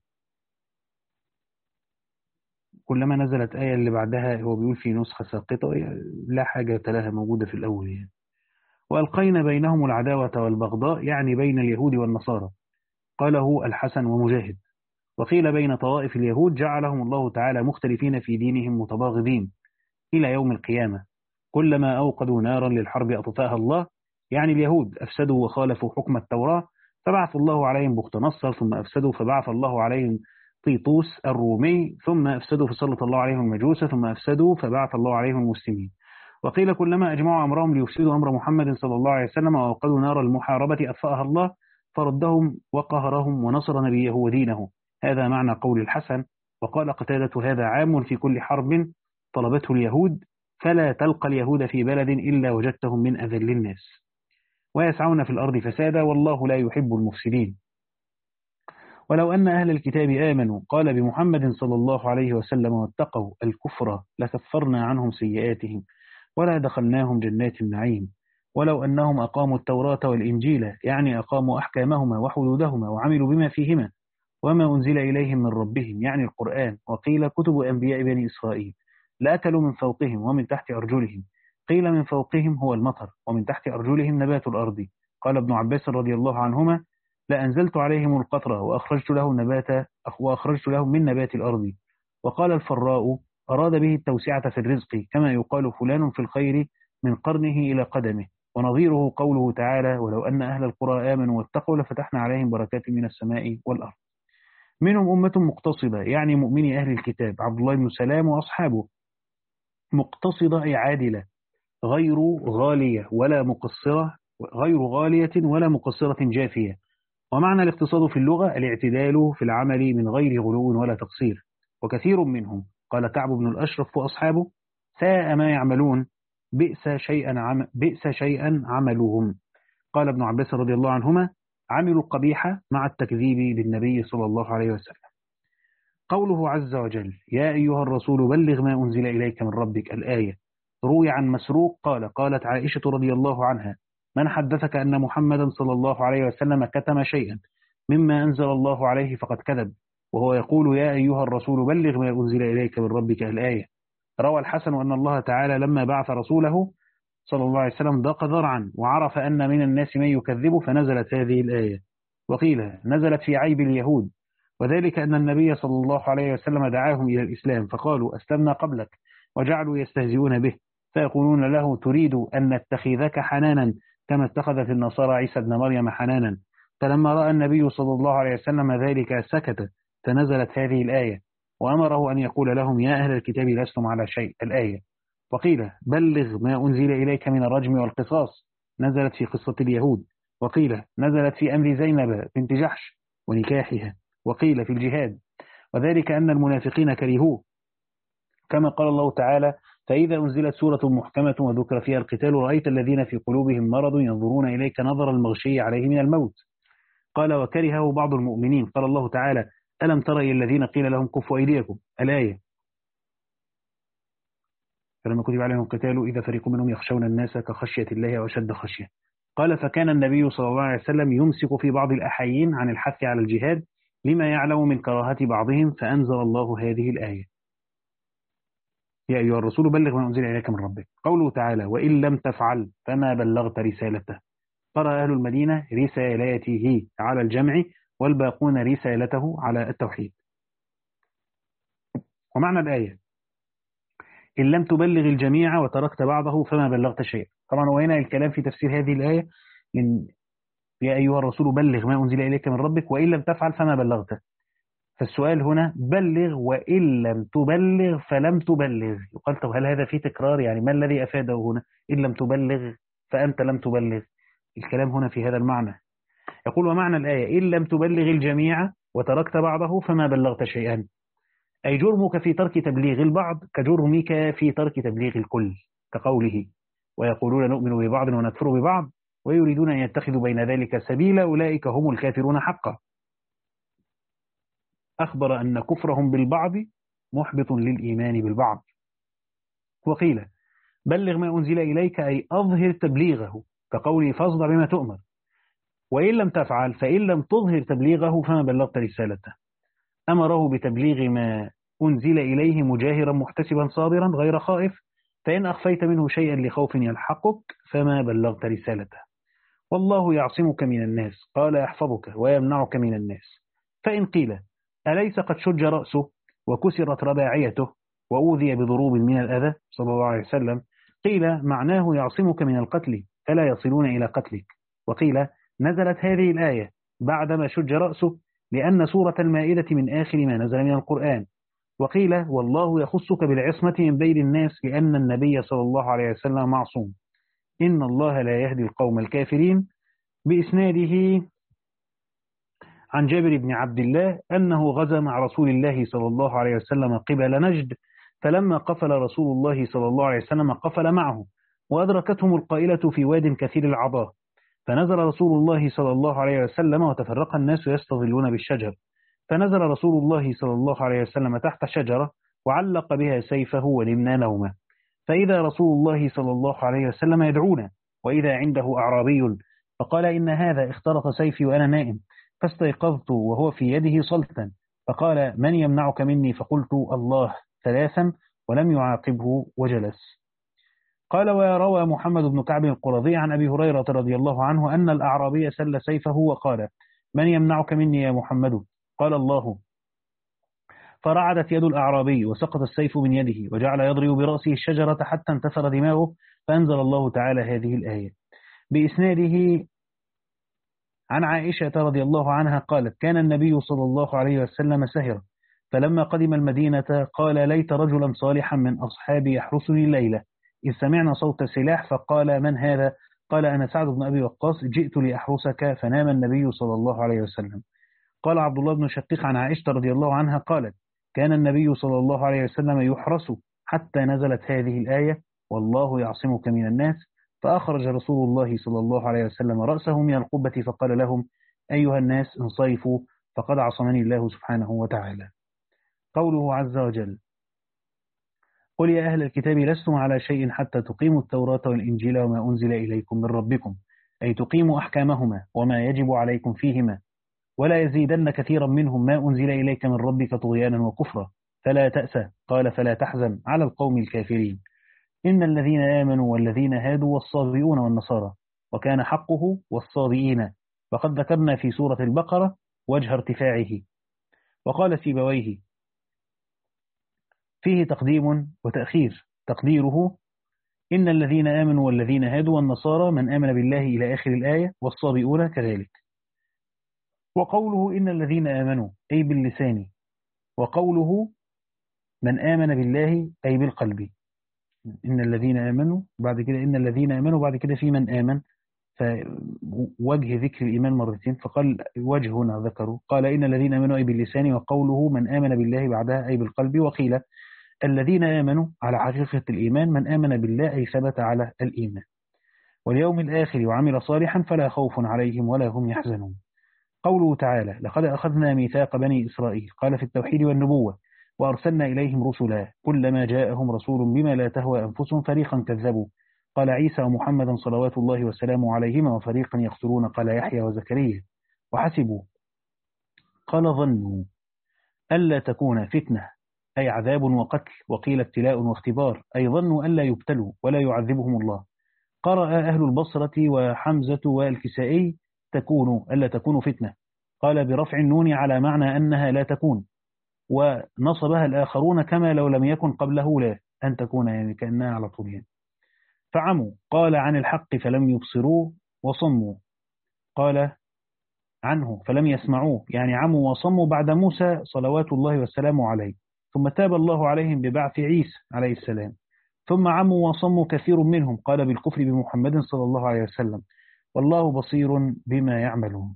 كلما نزلت آية اللي بعدها هو بيقول في نسخة ساقطة لا حاجة لها موجودة في الأول يعني. وألقينا بينهم العداوة والبغضاء يعني بين اليهود والنصارى، قاله الحسن ومجاهد. وقيل بين طوائف اليهود جعلهم الله تعالى مختلفين في دينهم متباغضين إلى يوم القيامة، كلما أوقدوا نارا للحرب أطفاها الله، يعني اليهود أفسدوا وخالفوا حكم التوراة فبعث الله عليهم بخت نصر، ثم أفسدوا فبعث الله عليهم طيطوس الرومي، ثم أفسدوا فسلط الله عليهم المجوس، ثم أفسدوا فبعث الله عليهم المسلمين. وقيل كلما أجمعوا أمرهم ليفسدوا أمر محمد صلى الله عليه وسلم وأوقدوا نار المحاربة أطفأها الله فردهم وقهرهم ونصر نبيه ودينه، هذا معنى قول الحسن. وقال قتادة هذا عام في كل حرب طلبته اليهود، فلا تلقى اليهود في بلد إلا وجدتهم من أذل الناس، ويسعون في الأرض فسادا والله لا يحب المفسدين. ولو أن أهل الكتاب آمنوا قال بمحمد صلى الله عليه وسلم واتقوا الكفر لكفرنا عنهم سيئاتهم ولا دخلناهم جنات النعيم. ولو أنهم أقاموا التوراة والإنجيل يعني أقاموا أحكامهما وحدودهما وعملوا بما فيهما وما أنزل إليهم من ربهم يعني القرآن، وقيل كتب أنبياء بني إسرائيل، لأكلوا من فوقهم ومن تحت أرجلهم. قيل من فوقهم هو المطر ومن تحت أرجلهم نبات الأرض. قال ابن عباس رضي الله عنهما لأنزلت عليهم القطرة وأخرجت لهم نبات وأخرجت لهم من نبات الأرض. وقال الفراء أراد به التوسعة في الرزق كما يقال فلان في الخير من قرنه إلى قدمه، ونظيره قوله تعالى ولو أن أهل القرى آمنوا واتقوا لفتحنا عليهم بركات من السماء والأرض. منهم أمة مقتصدة يعني مؤمني أهل الكتاب عبد الله بن سلام وأصحابه، مقتصدة أي عادلة غير غالية ولا مقصرة غير غالية ولا مقصرة جافية. ومعنى الاقتصاد في اللغة الاعتدال في العمل من غير غلو ولا تقصير. وكثير منهم قال كعب بن الأشرف وأصحابه ساء ما يعملون بئس شيئا, عم بئس شيئا عملوهم. قال ابن عباس رضي الله عنهما عملوا القبيحة مع التكذيب بالنبي صلى الله عليه وسلم. قوله عز وجل يا أيها الرسول بلغ ما أنزل إليك من ربك الآية، روي عن مسروق قال قالت عائشة رضي الله عنها من حدثك أن محمدا صلى الله عليه وسلم كتم شيئا مما أنزل الله عليه فقد كذب، وهو يقول يا أيها الرسول بلغ ما أنزل إليك من ربك الآية. روى الحسن أن الله تعالى لما بعث رسوله صلى الله عليه وسلم ضاق ذرعا وعرف أن من الناس من يكذب فنزلت هذه الآية. وقيل نزلت في عيب اليهود، وذلك أن النبي صلى الله عليه وسلم دعاهم إلى الإسلام فقالوا أسلمنا قبلك، وجعلوا يستهزئون به فيقولون له تريد أن نتخذك حنانا كما اتخذت النصارى عيسى ابن مريم حنانا. فلما رأى النبي صلى الله عليه وسلم ذلك سكت، فنزلت هذه الآية وأمره أن يقول لهم يا أهل الكتاب لستم على شيء الآية. وقيل بلغ ما أنزل إليك من الرجم والقصاص، نزلت في قصة اليهود. وقيل نزلت في أمر زينب بنت جحش ونكاحها. وقيل في الجهاد، وذلك أن المنافقين كرهوه، كما قال الله تعالى فإذا أنزلت سورة محكمة وذكر فيها القتال رأيت الذين في قلوبهم مرض ينظرون إليك نظر المغشي عليه من الموت. قال وكرهه بعض المؤمنين، قال الله تعالى ألم تر إلى الذين قيل لهم كفوا أيديكم الآية. فلما كتب عليهم القتال إذا فريق منهم يخشون الناس كخشية الله أو أشد خشية. قال فكان النبي صلى الله عليه وسلم يمسك في بعض الأحايين عن الحث على الجهاد لما يعلم من كراهة بعضهم، فأنزل الله هذه الآية يا أيها الرسول بلغ ما أنزل إليك من ربك. قوله تعالى وإن لم تفعل فما بلغت رسالته. قرأ أهل المدينة رسالته على الجمع والباقون رسالته على التوحيد. ومعنى الآية إن لم تبلغ الجميع وتركت بعضه فما بلغت شيئا. طبعا وهنا الكلام في تفسير هذه الآية إن يا أيها الرسول بلغ ما أنزل إليك من ربك وإن لم تفعل فما بلغته. فالسؤال هنا بلغ وإن لم تبلغ فلم تبلغ. يقال طب هل هذا فيه تكرار؟ يعني ما الذي أفاده هنا إن لم تبلغ فأنت لم تبلغ؟ الكلام هنا في هذا المعنى. يقول ومعنى الآية إن لم تبلغ الجميع وتركت بعضه فما بلغت شيئا، أي جرمك في ترك تبليغ البعض كجرمك في ترك تبليغ الكل، كقوله ويقولون نؤمن ببعض ونكفر ببعض ويريدون أن يتخذوا بين ذلك سبيلا أولئك هم الكافرون حقا. أخبر أن كفرهم بالبعض محبط للإيمان بالبعض. وقيل بلغ ما أنزل إليك أي أظهر تبليغه كقوله فاصدع بما تؤمر، وإن لم تفعل فإن لم تظهر تبليغه فما بلغت رسالته. أمره بتبليغ ما أنزل إليه مجاهرا محتسبا صابرا غير خائف، فإن أخفيت منه شيئا لخوف يلحقك فما بلغت رسالته. والله يعصمك من الناس قال يحفظك ويمنعك من الناس. فإن قيل أليس قد شج رأسه وكسرت رباعيته وأوذي بضروب من الأذى صلى الله عليه وسلم، قيل معناه يعصمك من القتل فلا يصلون إلى قتلك. وقيل نزلت هذه الآية بعدما شج رأسه لأن سورة المائدة من آخر ما نزل من القرآن. وقيل والله يخصك بالعصمة من بين الناس لأن النبي صلى الله عليه وسلم معصوم. إن الله لا يهدي القوم الكافرين. بإسناده عن جابر بن عبد الله أنه غزا مع رسول الله صلى الله عليه وسلم قبل نجد، فلما قفل رسول الله صلى الله عليه وسلم قفل معه، وأدركتهم القائلة في واد كثير العضاء، فنزل رسول الله صلى الله عليه وسلم وتفرق الناس يستظلون بالشجر، فنزل رسول الله صلى الله عليه وسلم تحت شجرة وعلق بها سيفه ونمنا نومه، فإذا رسول الله صلى الله عليه وسلم يدعونا وإذا عنده أعرابي فقال إن هذا اخترق سيفي وأنا نائم، فاستيقظت وهو في يده صلتا، فقال من يمنعك مني؟ فقلت الله ثلاثا ولم يعاقبه وجلس. قال وروى محمد بن كعب القرظي عن أبي هريرة رضي الله عنه أن الأعرابي سل سيفه وقال من يمنعك مني يا محمد؟ قال الله، فرعدت يد الأعرابي وسقط السيف من يده وجعل يضرب برأسه الشجرة حتى انتثر دماغه، فأنزل الله تعالى هذه الآية. بإسناده عن عائشة رضي الله عنها قالت كان النبي صلى الله عليه وسلم سهر، فلما قدم المدينة قال ليت رجلا صالحا من أصحابي يحرسني الليلة، إذ سمعنا صوت سلاح فقال من هذا؟ قال أنا سعد بن أبي وقاص جئت لأحرسك، فنام النبي صلى الله عليه وسلم. قال عبد الله بن شقيق عن عائشة رضي الله عنها قالت كان النبي صلى الله عليه وسلم يحرس حتى نزلت هذه الآية والله يعصمك من الناس، فأخرج رسول الله صلى الله عليه وسلم رأسه من القبة فقال لهم أيها الناس انصيفوا فقد عصمني الله سبحانه وتعالى. قوله عز وجل قل يا أهل الكتاب لستم على شيء حتى تقيموا التوراة والإنجيل وما أنزل إليكم من ربكم، أي تقيموا أحكامهما وما يجب عليكم فيهما، ولا يزيدن كثيرا منهم ما أنزل إليك من ربك طغيانا وكفرا، فلا تأسى قال فلا تحزن على القوم الكافرين إن الذين آمنوا والذين هادوا والصابئون والنصارى وكان حقه والصابئين. وقد ذكرنا في سورة البقرة وجه ارتفاعه. وقال سيبويه فيه تقديم وتأخير. تقديره إن الذين آمنوا والذين هادوا والنصارى من آمن بالله إلى آخر الآية والصابئون كذلك. وقوله إن الذين آمنوا أي باللسان، وقوله من آمن بالله أي بالقلب. إن الذين آمنوا بعد كده إن الذين آمنوا بعد كده في من آمن، فوجه ذكر الإيمان مرتين، فقال وجه هنا ذكروا قال إن الذين آمنوا أي باللسان، وقوله من آمن بالله بعدها أي بالقلب. وقيل الذين آمنوا على حقيقة الإيمان من آمن بالله أي ثبت على الإيمان واليوم الآخر وعمل صالحا فلا خوف عليهم ولا هم يحزنون. قوله تعالى لقد أخذنا ميثاق بني إسرائيل قال في التوحيد والنبوة وأرسلنا إليهم رسلا كلما جاءهم رسول بما لا تهوى أنفسهم فريقا كذبوا قال عيسى ومحمدا صلوات الله وسلامه عليهما وفريقا يقتلون قال يحيى وزكريا وحسبوا قال ظنوا ألا تكون فتنة أي عذاب وقتل، وقيل ابتلاء واختبار أي ظنوا ألا يبتلوا ولا يعذبهم الله. قرأ أهل البصرة وحمزة والكسائي تكون ألا تكون فتنة، قال برفع النون على معنى أنها لا تكون، ونصبها الآخرون كما لو لم يكن قبله لا أن تكون، يعني كأنها على طول يعني. فعموا قال عن الحق فلم يبصروه، وصموا قال عنه فلم يسمعوه، يعني عموا وصموا بعد موسى صلوات الله والسلام عليه، ثم تاب الله عليهم ببعث عيسى عليه السلام، ثم عموا وصموا كثير منهم قال بالكفر بمحمد صلى الله عليه وسلم والله بصير بما يعملون.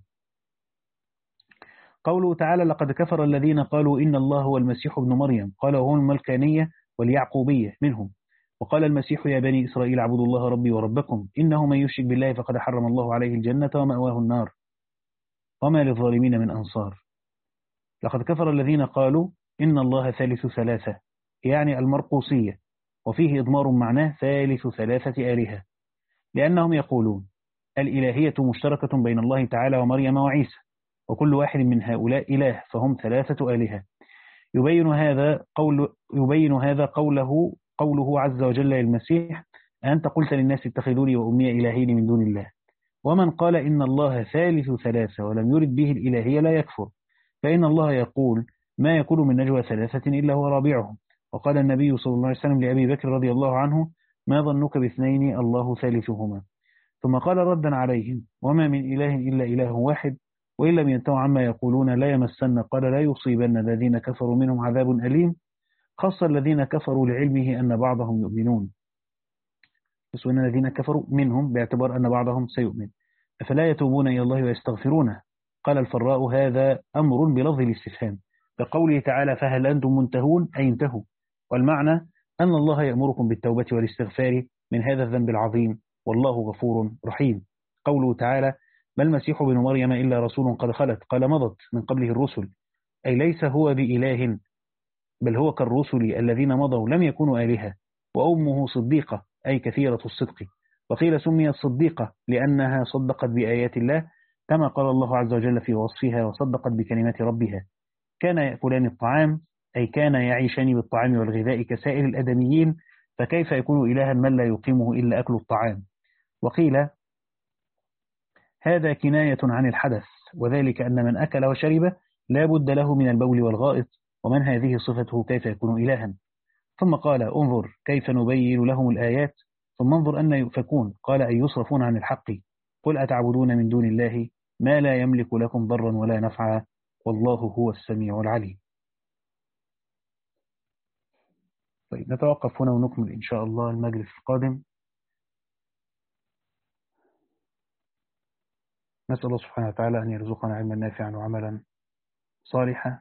قوله تعالى لقد كفر الذين قالوا إن الله هو المسيح ابن مريم قال وهم الملكانية واليعقوبية منهم، وقال المسيح يا بني إسرائيل اعبدوا الله ربي وربكم إنه من يشرك بالله فقد حرم الله عليه الجنة ومأواه النار وما للظالمين من أنصار. لقد كفر الذين قالوا إن الله ثالث ثلاثة، يعني المرقوسية، وفيه إضمار معناه ثالث ثلاثة آلهة، لأنهم يقولون الإلهية مشتركة بين الله تعالى ومريم وعيسى، وكل واحد من هؤلاء إله فهم ثلاثة آلهة. يبين هذا قول يبين هذا قوله قوله عز وجل للمسيح أنت قلت للناس اتخذوني وأمي إلهين من دون الله. ومن قال إن الله ثالث ثلاثة ولم يرد به الإلهية لا يكفر، فإن الله يقول ما يكون من نجوى ثلاثة إلا هو رابعهم. وقال النبي صلى الله عليه وسلم لأبي بكر رضي الله عنه ما ظنك باثنين الله ثالثهما. ثم قال ردا عليهم وما من إله إلا إله واحد وإن لم ينتهوا عما يقولون لا يمسن قال لا يصيبن الذين كفروا منهم عذاب أليم، خص الذين كفروا لعلمه أن بعضهم يؤمنون، وأن الذين كفروا منهم باعتبار أن بعضهم سيؤمن، أفلا يتوبون إلى الله ويستغفرونه. قال الفراء هذا أمر بلفظ الاستفهام كقوله تعالى فهل أنتم منتهون أي انتهوا، والمعنى أن الله يأمركم بالتوبة والاستغفار من هذا الذنب العظيم والله غفور رحيم. قوله تعالى ما المسيح بن مريم إلا رسول قد خلت قال مضت من قبله الرسل، أي ليس هو بإله بل هو كالرسل الذين مضوا لم يكونوا آلهة. وأمه صديقة أي كثيرة الصدق، وقيل سميت صديقة لأنها صدقت بآيات الله كما قال الله عز وجل في وصفها وصدقت بكلمات ربها. كان يأكلان الطعام أي كان يعيشان بالطعام والغذاء كسائر الأدميين، فكيف يكون إلها من لا يقيمه إلا أكل الطعام. وقيل هذا كناية عن الحدث، وذلك أن من أكل وشرب لا بد له من البول والغائط، ومن هذه صفته كيف يكون إلها. ثم قال انظر كيف نبين لهم الآيات ثم انظر أن يؤفكون قال أي يصرفون عن الحق قل أتعبدون من دون الله ما لا يملك لكم ضرا ولا نفعا والله هو السميع العليم. طيب نتوقف هنا ونكمل إن شاء الله المجلس القادم. نسأل الله سبحانه وتعالى أن يرزقنا علما نافعا وعملا صالحا.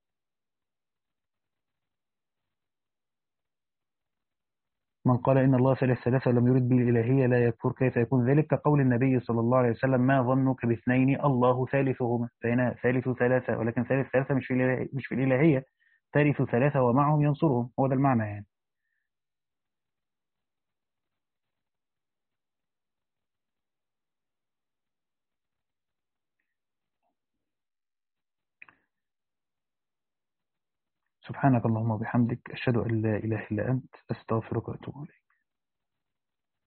من قال إن الله ثالث ثلاثة ولم يرد به الإلهية لا يكفر، كيف يكون ذلك؟ كقول النبي صلى الله عليه وسلم ما ظنك باثنين الله ثالثهما، فهنا ثالث ثلاثة ولكن ثالث ثلاثة مش في مش في الإلهية، ثالث ثلاثة ومعهم ينصرهم، هو ده المعنى يعني. سبحانك اللهم وبحمدك، أشهد أن لا إله إلا أنت، أستغفرك وأتوب إليك.